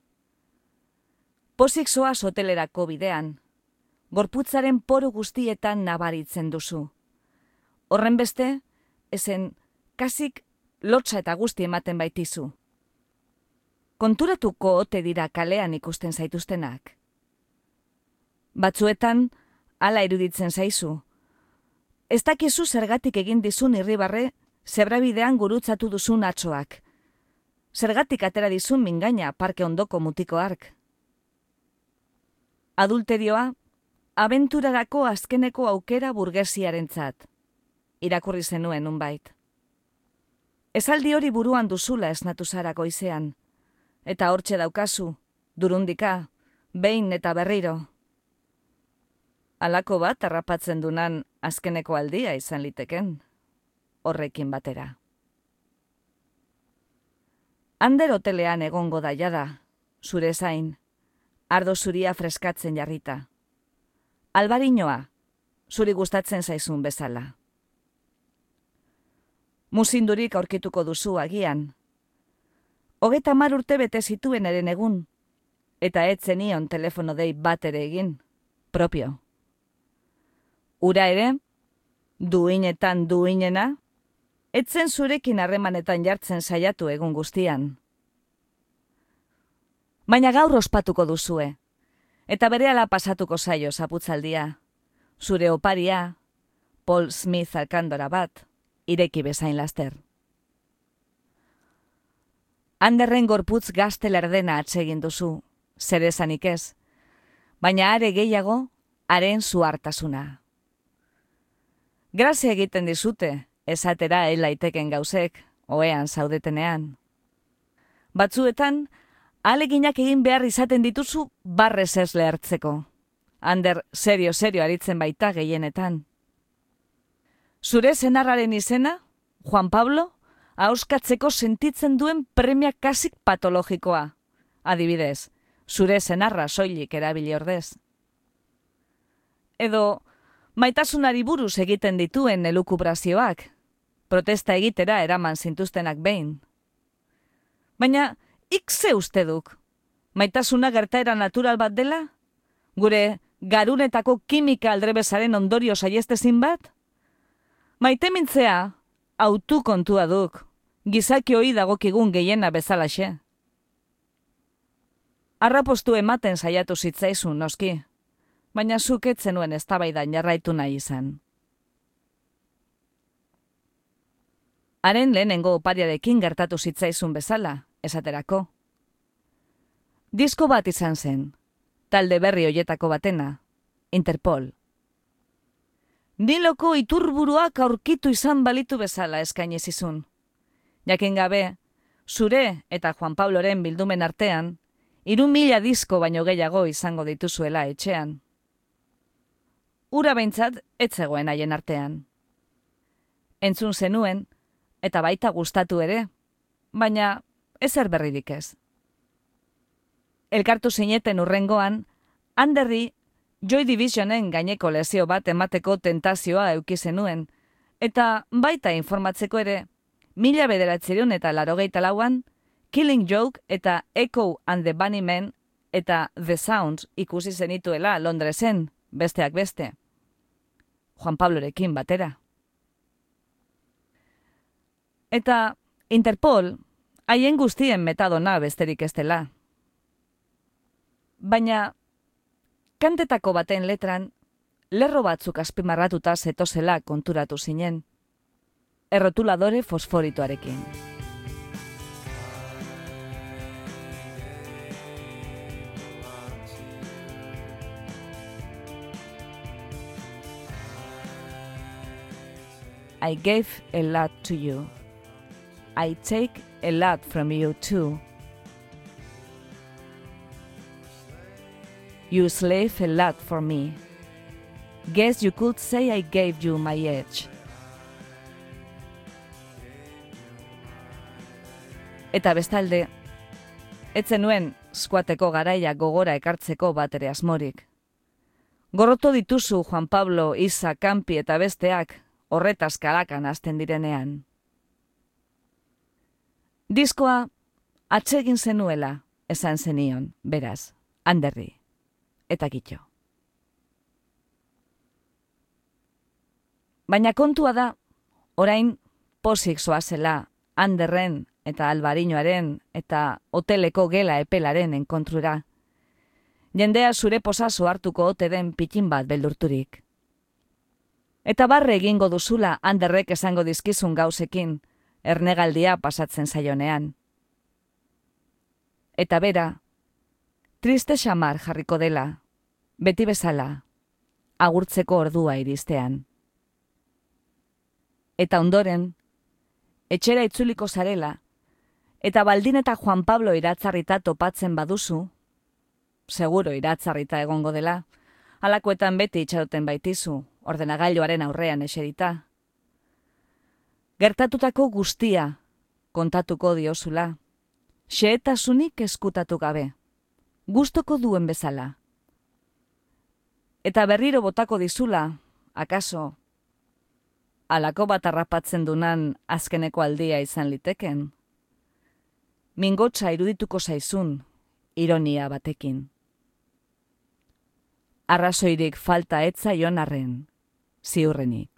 Pozik zoaz hotelerako bidean, gorputzaren poru guztietan nabaritzen duzu. Horren beste, ezen kasik lotsa eta guzti ematen baitizu. Konturatuko ote dira kalean ikusten zaituztenak. Batzuetan, hala iruditzen zaizu. Ez dakizu zergatik egin dizun irribarre, zebrabidean gurutzatu duzun atxoak. Zergatik atera dizun mingaina parke ondoko mutiko ark. Adulterioa, abenturarako azkeneko aukera burgesiarentzat. Irakurri zenuen unbait. Esaldi hori buruan duzula esnatu zara goizean, eta hortxe daukazu, durundika, behin eta berriro. Halako bat harrapatzen dunan azkeneko aldia izan liteken, horrekin batera. Ander hotelean egongo da jada, zure zain, ardo zuria freskatzen jarrita. Albariñoa, zuri gustatzen zaizun bezala. Musindurik aurkituko duzu agian. Hogeta hamar urte bete zituen eren egun, eta ez zenion telefono dei bat ere egin, propio. Ura ere, duinetan duinena, etzen zurekin harremanetan jartzen saiatu egun guztian. Baina gaur ospatuko duzue, eta berehala pasatuko zaio zaputzaldia, zure oparia, Paul Smith alkandora bat, ireki bezain laster. Anderren gorputz gazte lerdena atsegin duzu, zer esanik ez, baina are gehiago, haren zuhartasuna. Grazia egiten dizute, esatera elaiteken gauzek, ohean zaudetenean. Batzuetan, aleginak egin behar izaten dituzu barrez ez lehertzeko. Ander serio-serio aritzen baita gehienetan. Zure senarraren izena, Juan Pablo, auskatzeko sentitzen duen premia kasik patologikoa. Adibidez, zure senarra soilik erabili ordez. Edo, maitasunari buruz egiten dituen elukubrazioak, protesta egitera eraman zintuztenak behin. Baina, ik ze uste duk? Maitasuna gertaera natural bat dela? Gure garunetako kimika aldrebesaren ondorio saiestezin bat? Maitemintzea, autu kontua duk, gizakioi dagokigun gehiena bezalaxe. Arrapostu ematen saiatu zitzaizun, noski, baina zuk ez zenuen eztabaidan jarraitu nahi izan. Haren lehenengo opariarekin gertatu zitzaizun bezala, esaterako. Disko bat izan zen, talde berri hoietako batena, Interpol. Niloko iturburuak aurkitu izan balitu bezala eskaini zizun. Jakin gabe, zure eta Juan Pabloren bildumen artean, hiru mila disko baino gehiago izango dituzuela etxean. Ura behintzat ez zegoen haien artean. Entzun zenuen, eta baita gustatu ere, baina ezer berririk ez. Elkartu zineten urrengoan, Anderri Joy Divisionen gaineko lezio bat emateko tentazioa eduki zenuen, eta baita informatzeko ere, mila bederatziehun eta laurogeita lauan, Killing Joke eta Echo and the Bunnymen eta The Sounds ikusi zenituela Londresen, besteak beste. Juan Pablorekin batera. Eta Interpol, haien guztien metadona besterik ez dela. Baina, kantetako baten letran, lerro batzuk azpimarratuta zetozela konturatu zinen. Errotuladore fosforitoarekin. I gave a lot to you. I take a lot from you too. You slave a lot for me. Guess you could say I gave you my edge. Eta bestalde, ez zenuen skuateko garaia gogora ekartzeko bat ere asmorik. Gorroto dituzu Juan Pablo, Isa, Campi eta besteak horretaz kalakan hasten direnean. Diskoa atsegin zenuela esan zenion, beraz, Anderri eta Kitxo. Baina kontua da, orain pozik zoazela Anderren eta Albarinoaren eta hoteleko gela epelaren enkontrura. Jendea zure posazo hartuko ote den pitin bat beldurturik. Eta barre egingo duzula Anderrek esango dizkizun gauzekin, ernegaldia pasatzen zaionean. Eta bera, triste xamar jarriko dela, beti bezala, agurtzeko ordua iristean. Eta ondoren, etxera itzuliko zarela, eta baldin eta Juan Pablo iratzarrita topatzen baduzu, seguro iratzarrita egongo dela, halakoetan beti itxaroten baitizu, ordenagailuaren aurrean eserita. Gertatutako guztia kontatuko diozula, xehetasunik eskutatu gabe, gustoko duen bezala. Eta berriro botako dizula, akaso, halako bat harrapatzen dunan azkeneko aldia izan liteken. Mingotsa irudituko zaizun, ironia batekin. Arrazoirik falta etzaion arren, ziurrenik.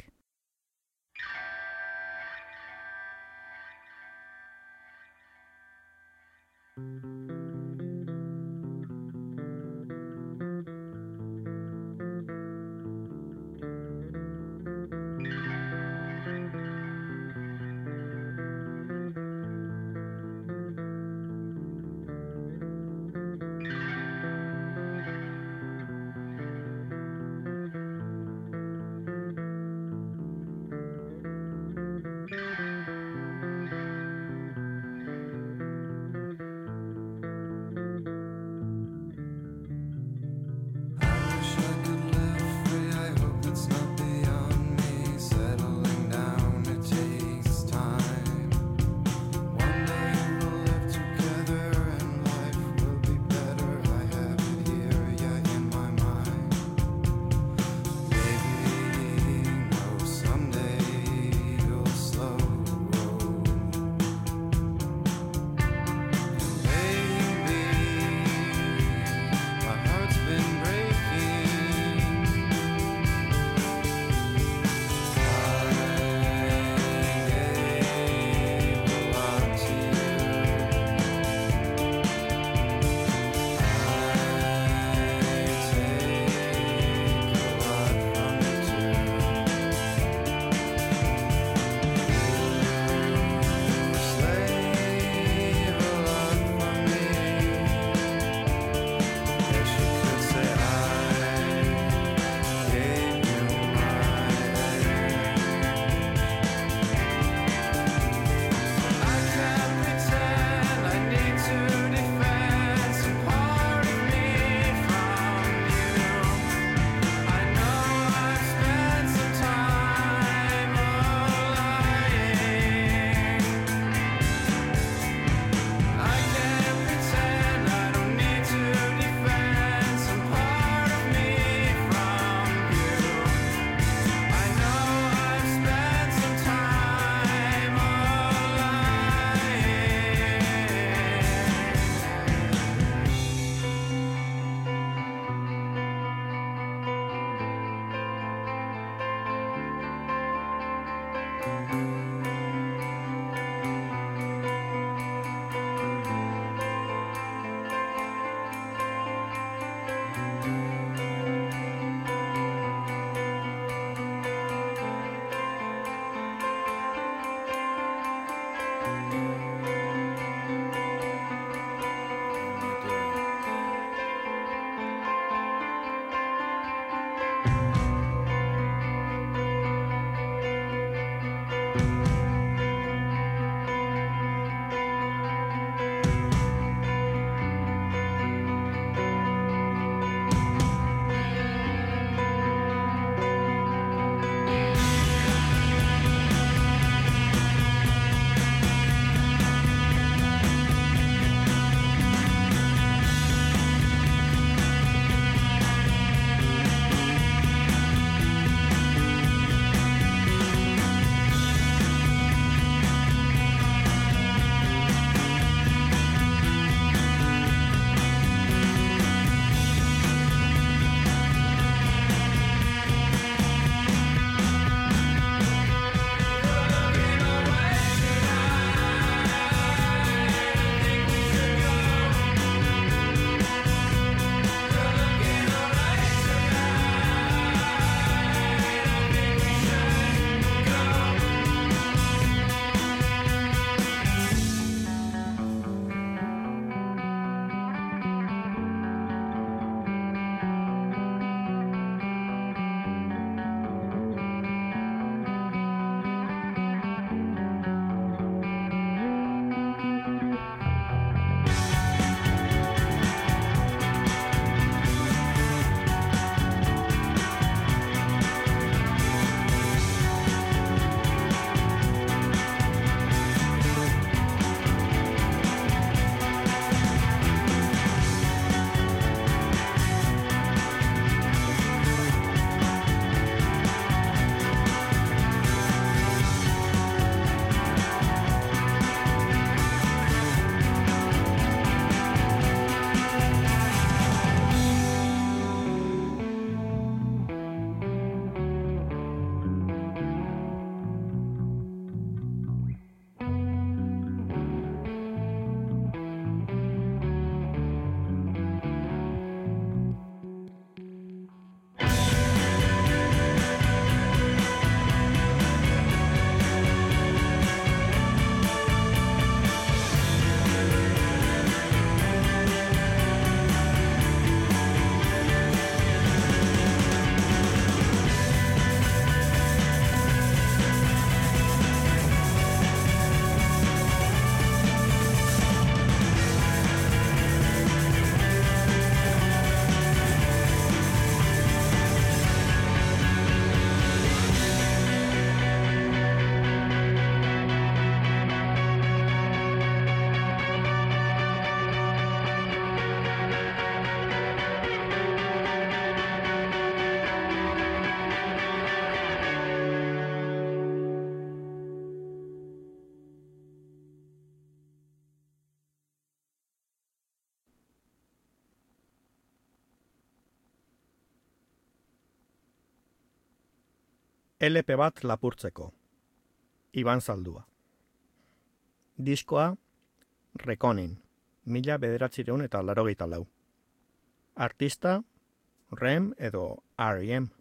L P bat lapurtzeko. Iban Zaldua. Diskoa, Reckoning, mila bederatzireun eta laurogeita lau. Artista, Rem edo R E M.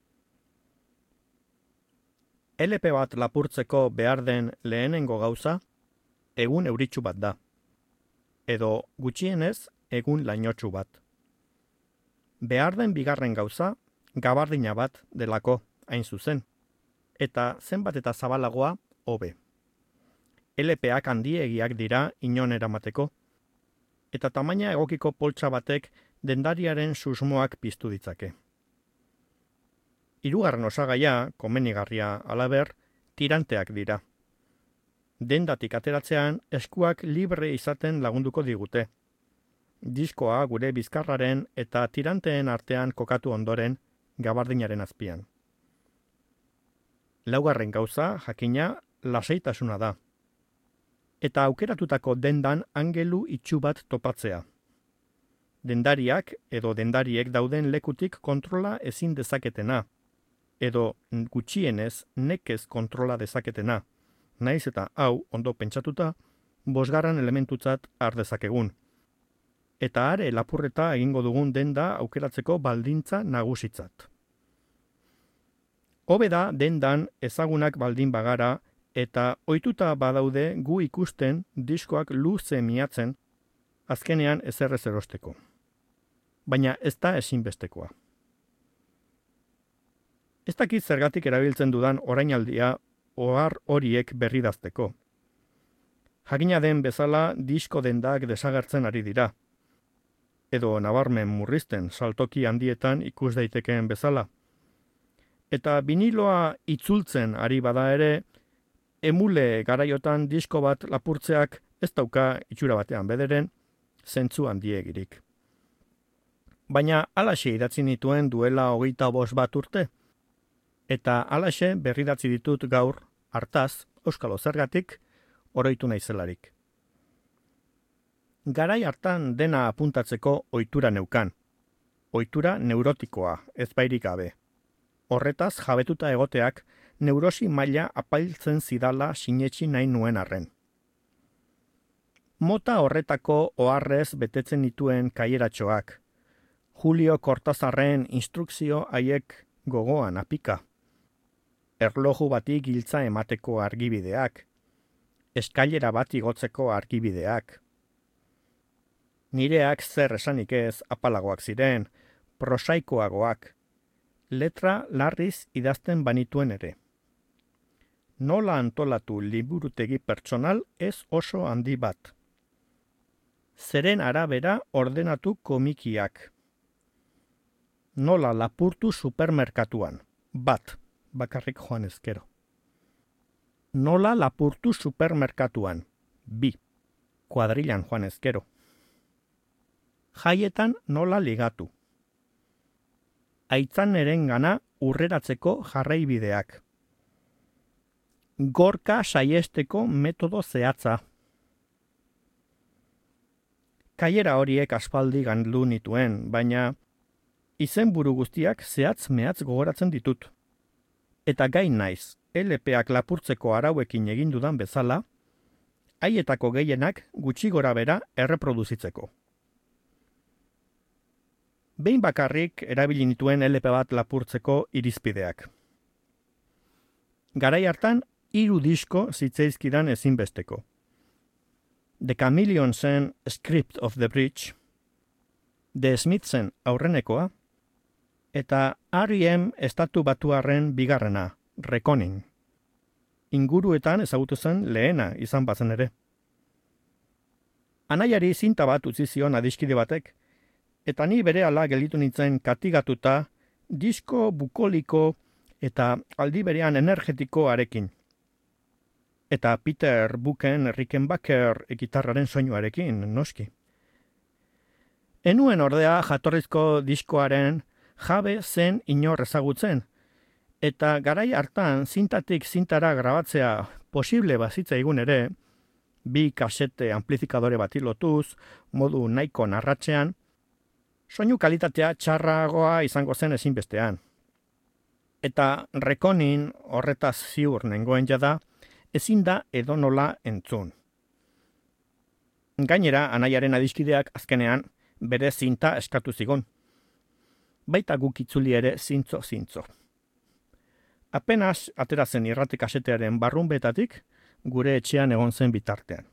L P bat lapurtzeko behar den lehenengo gauza, egun euritsu bat da. Edo gutxienez, egun lainotsu bat. Behar den bigarren gauza, gabardina bat delako, hain zuzen. Eta zenbat eta zabalagoa, hobe. L P-ak handiegiak dira inon eramateko. Eta tamaina egokiko poltsa batek dendariaren susmoak piztu ditzake. Hirugarren osagaia, komenigarria alaber, tiranteak dira. Dendatik ateratzean eskuak libre izaten lagunduko digute. Diskoa gure bizkarraren eta tiranteen artean kokatu ondoren gabardinaren azpian. Laugarren gauza, jakina, lasaitasuna da. Eta aukeratutako dendan angelu itxu bat topatzea. Dendariak edo dendariek dauden lekutik kontrola ezin dezaketena, edo gutxienez nekez kontrola dezaketena, naiz eta hau ondo pentsatuta, bosgarren elementutzat har dezakegun. Eta are lapurreta egingo dugun denda aukeratzeko baldintza nagusitzat. Hobe da dendan ezagunak baldin bagara eta ohituta badaude gu ikusten diskoak luze miatzen azkenean ezerrez erosteko. Baina ez da ezinbestekoa. Ez dakit zergatik erabiltzen dudan orainaldia ohar horiek berridazteko. Jakina den bezala disko dendak desagertzen ari dira. Edo nabarmen murrizten saltoki handietan ikus daitekeen bezala. Eta biniloa itzultzen ari bada ere, emule garaiotan disko bat lapurtzeak ez dauka itxura batean bederen, zentzu handiegirik. Baina alaxe idatzi nituen duela hogeita bost bat urte, eta alaxe berridatzi ditut gaur, hartaz, euskalo zergatik, oroitu naizelarik. Garai hartan dena apuntatzeko ohitura neukan. Ohitura neurotikoa, ez bairik gabe. Horretaz jabetuta egoteak neurosi maila apailtzen zidala sinetsi nahi nuen arren. Mota horretako oharrez betetzen dituen kaieratxoak. Julio Cortazarren instrukzio haiek gogoan apika. Erloju bati giltza emateko argibideak. Eskailera bat igotzeko argibideak. Nireak zer esanik ez apalagoak ziren, prosaikoagoak. Letra larriz idazten banituen ere. Nola antolatu liburutegi pertsonal ez oso handi bat. Zeren arabera ordenatu komikiak. Nola lapurtu supermerkatuan. Bat, bakarrik joan ezkero. Nola lapurtu supermerkatuan. Bi, kuadrilan joan ezkero. Jaietan nola ligatu. Aitzaneren gana urreratzeko jarraibideak. Gorka saiesteko metodo zehatza. Kaiera horiek aspaldi gandu nituen, baina izenburu guztiak zehatz mehatz gogoratzen ditut. Eta gain naiz, L P-ak lapurtzeko arauekin egin dudan bezala, haietako gehienak gutxi gora bera erreproduzitzeko. Behin bakarrik erabili nituen L P bat lapurtzeko irizpideak. Garai hartan, hiru disko zitzaizkidan ezinbesteko. The Chameleonsen Script of the Bridge, The Smithsen aurrenekoa, eta R E M estatu batuarren bigarrena, Reckoning. Inguruetan ezagutu zen lehena izan bazen ere. Anaiari zinta bat utzi zion adiskide batek, eta ni berehala gelditu nintzen katigatuta, disko bukoliko eta aldi berean energetiko arekin. Eta Peter Buchen Rickenbacker gitarraren soinuarekin, noski. Enuen ordea jatorrizko diskoaren jabe zen inor ezagutzen, eta garai hartan zintatik zintara grabatzea posible bazitza egun ere, bi kasete amplifikadore bati lotuz, modu nahiko narratzean, soinu kalitatea txarragoa izango zen ezinbestean. Eta Rekonin horretaz ziur nengoen jada, ezin da edonola entzun. Gainera, anaiaren adiskideak azkenean bere zinta eskatu zigon. Baita guk itzuli ere zintzo-zintzo. Apenas atera zen irrati kasetearen barrunbetatik gure etxean egon zen bitartean.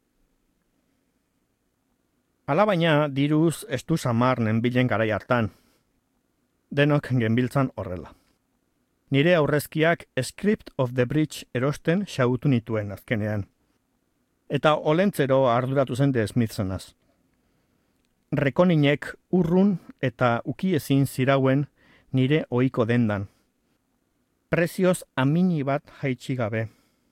Alabaina diruz estu samar nenbilen garai hartan. Denok genbiltzan horrela. Nire aurrezkiak Script of the Bridge erosten xautu nituen azkenean. Eta olentzero arduratu zen de Smithsonaz. Rekoninek urrun eta ukiezin zirauen nire ohiko dendan. Prezioz amini bat jaitsi gabe.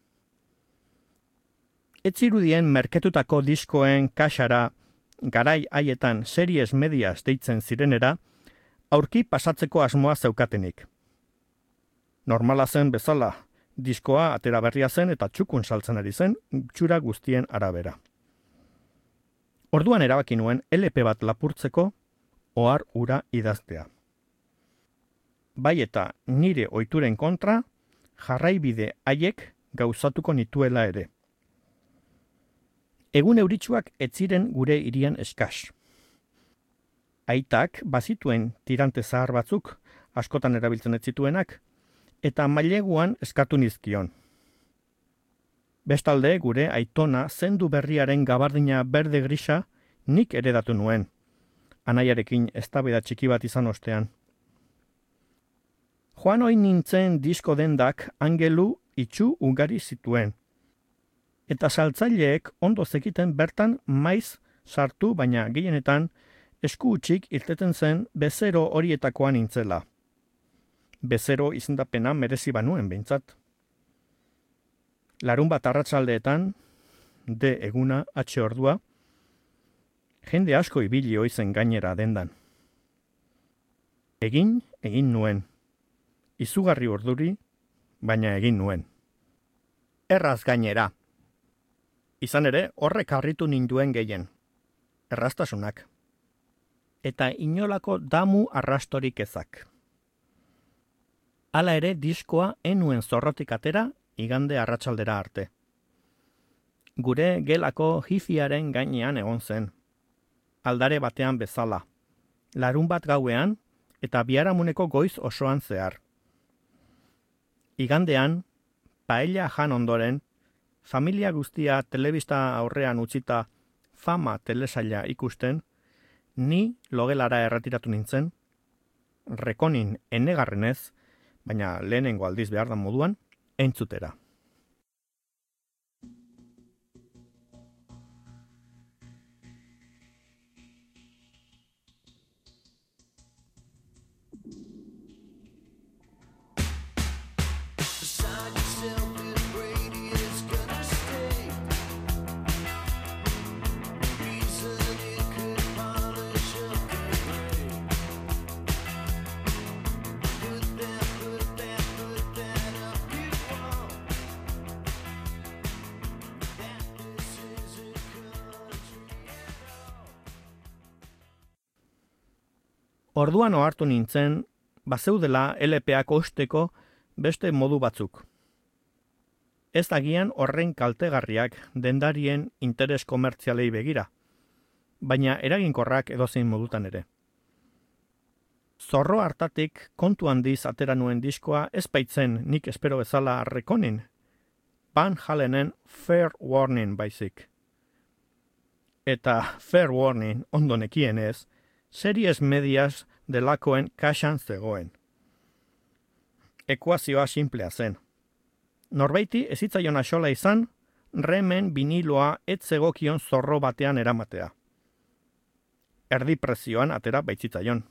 Etzirudien merketutako diskoen kaxara garai haietan series medias deitzen zirenera, aurki pasatzeko asmoa zeukatenik. Normala zen bezala, diskoa atera berria zen eta txukun saltzen ari zen txura guztien arabera. Orduan erabaki nuen L P bat lapurtzeko ohar ura idaztea. Bai eta nire ohituren kontra jarraibide haiek gauzatuko nituela ere. Egun euritsuak ez ziren gure hirian eskas. Aitak bazituen tirante zahar batzuk, askotan erabiltzen ez zituenak, eta maileguan eskatu nizkion. Bestalde, gure aitona zendu berriaren gabardina berde grisa nik eredatu nuen, anaiarekin eztabaida txiki bat izan ostean. Joan oin nintzen disko dendak angelu itxu ugari zituen, eta saltzaileek ondo zekiten bertan maiz sartu, baina gehienetan esku utxik irteten zen bezero horietakoan nintzela. Bezero izendapena merezi banuen behintzat. Larun bat arratsaldeetan, de eguna atxe ordua, jende asko ibili oizen gainera dendan. Egin, egin nuen. Izugarri urduri, baina egin nuen. Erraz gainera. Izan ere, horrek harritu ninduen gehien. Erraztasunak. Eta inolako damu arrastorik ezak. Hala ere diskoa enuen zorrotik atera igande arratsaldera arte. Gure gelako hifiaren gainean egon zen. Aldare batean bezala. Larun bat gauean eta biharamuneko goiz osoan zehar. Igandean, paella jan ondoren, familia guztia telebista aurrean utzita Fama telesaila ikusten, ni logelara erretiratu nintzen, Rekonin enegarrenez, baina lehenengo aldiz behar da moduan, entzutera. Orduan ohartu nintzen, bazeudela L P-ak osteko beste modu batzuk. Ez agian horren kaltegarriak dendarien interes komertzialei begira, baina eraginkorrak edozein modutan ere. Zorro hartatik kontu handiz atera nuen diskoa ez baitzen nik espero bezala Rekonin, Van Halenen Fair Warning baizik. Eta Fair Warning ondo nekienez, series medias delakoen kaxan zegoen. Ekuazioa simplea zen. Norbaiti ezitzaion axola izan, remen biniloa ez zegokion zorro batean eramatea. Erdi prezioan atera baitzitzaion.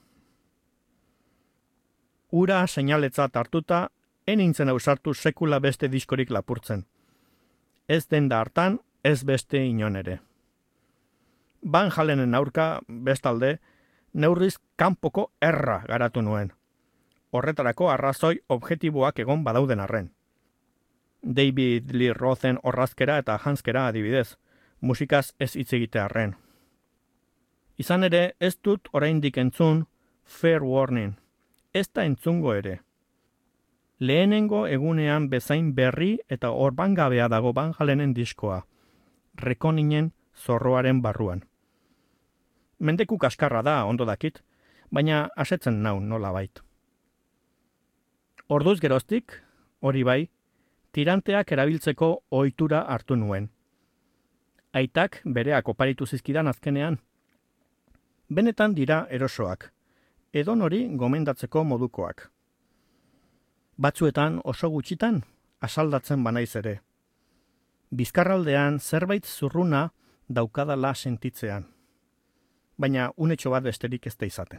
Ura seinaletzat hartuta, enintzen ausartu sekula beste diskorik lapurtzen. Ez den da hartan, ez beste inon ere. Van Halenen aurka, bestalde, neurriz kanpoko erra garatu nuen. Horretarako arrazoi objektiboak egon badauden arren. David Lee Rothen orrazkera eta janskera adibidez, musikaz ez hitz egite arren. Izan ere, ez dut oraindik entzun Fair Warning, ez da entzungo ere. lehenengo egunean bezain berri eta orbangabea dago Van Halenen diskoa, Rekoninen zorroaren barruan. Mendeku kaskarra da, ondo dakit, baina asetzen nau nolabait. Orduz geroztik, hori bai, tiranteak erabiltzeko ohitura hartu nuen. Aitak bereak oparitu zizkidan azkenean. Benetan dira erosoak, edonori gomendatzeko modukoak. Batzuetan oso gutxitan asaldatzen banaiz ere. Bizkarraldean zerbait zurruna daukadala sentitzean. Baina unetxo bat besterik ez da izaten.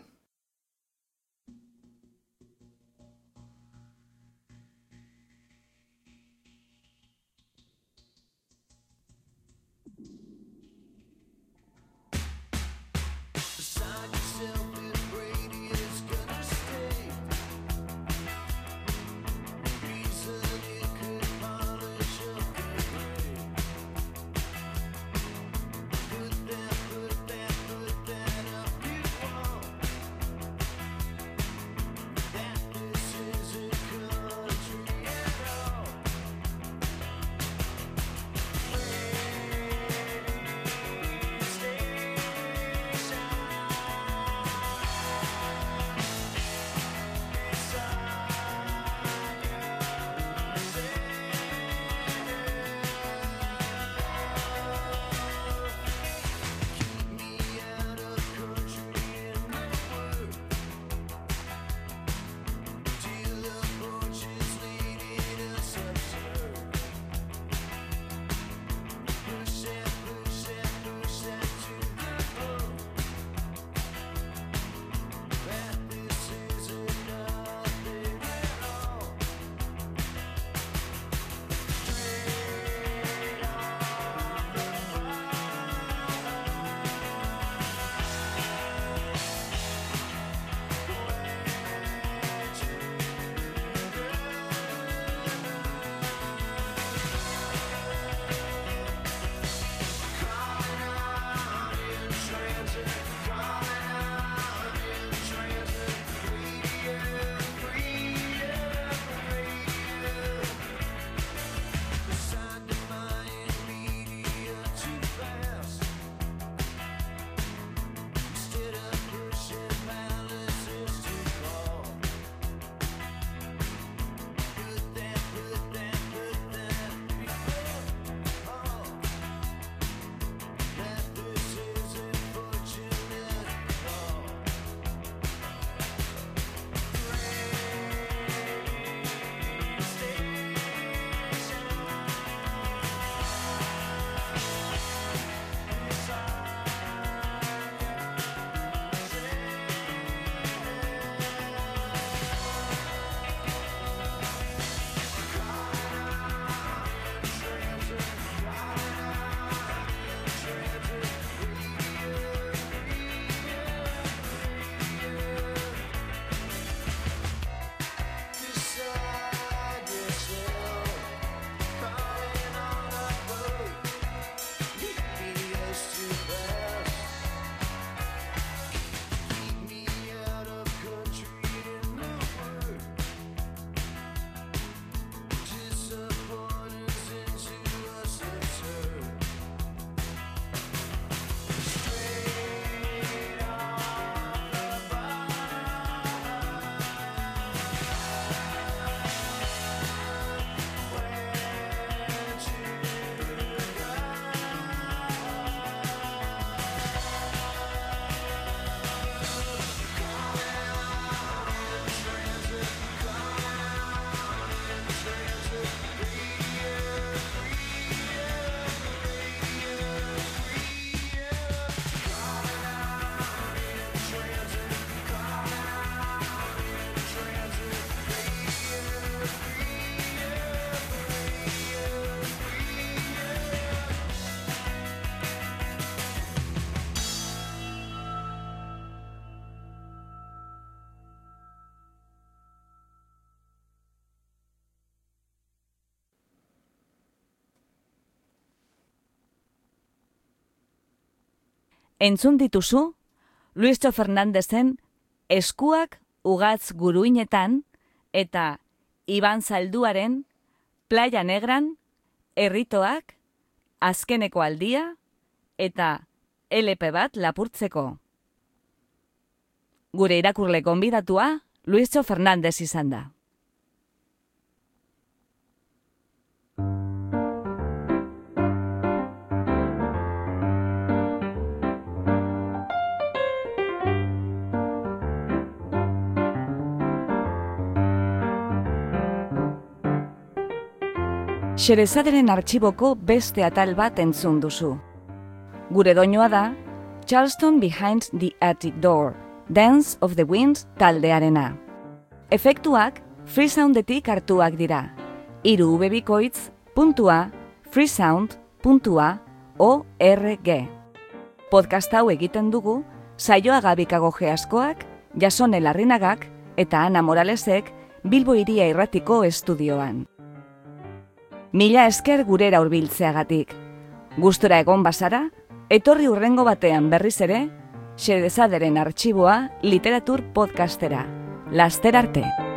Entzun dituzu, Luistxo Fernandezen Eskuak ugatz guruinetan eta Iban Zalduaren, Playa Negran, Erritoak, Azkeneko aldia eta L P bat lapurtzeko. Gure irakurle gonbidatua Luisjo Fernandez izan da. Xerezaderen artxiboko beste atal bat entzun duzu. Gure doinua da Charleston Behind the Attic Door, Dance of the Winds taldearena. Efektuak freesoundetik hartuak dira. Hiru ubebikoitz puntua freesound puntua org. Podcast hau egiten dugu Saioa Gabikago Geaskoak, Jasone Larrinagak eta Ana Moralesek Bilbo Hiria Irratiko estudioan. Mila esker gurera hurbiltzeagatik. Gustora egon bazara, etorri hurrengo batean berriz ere, Xerezaderen artxiboa literatur podcastera. Laster arte!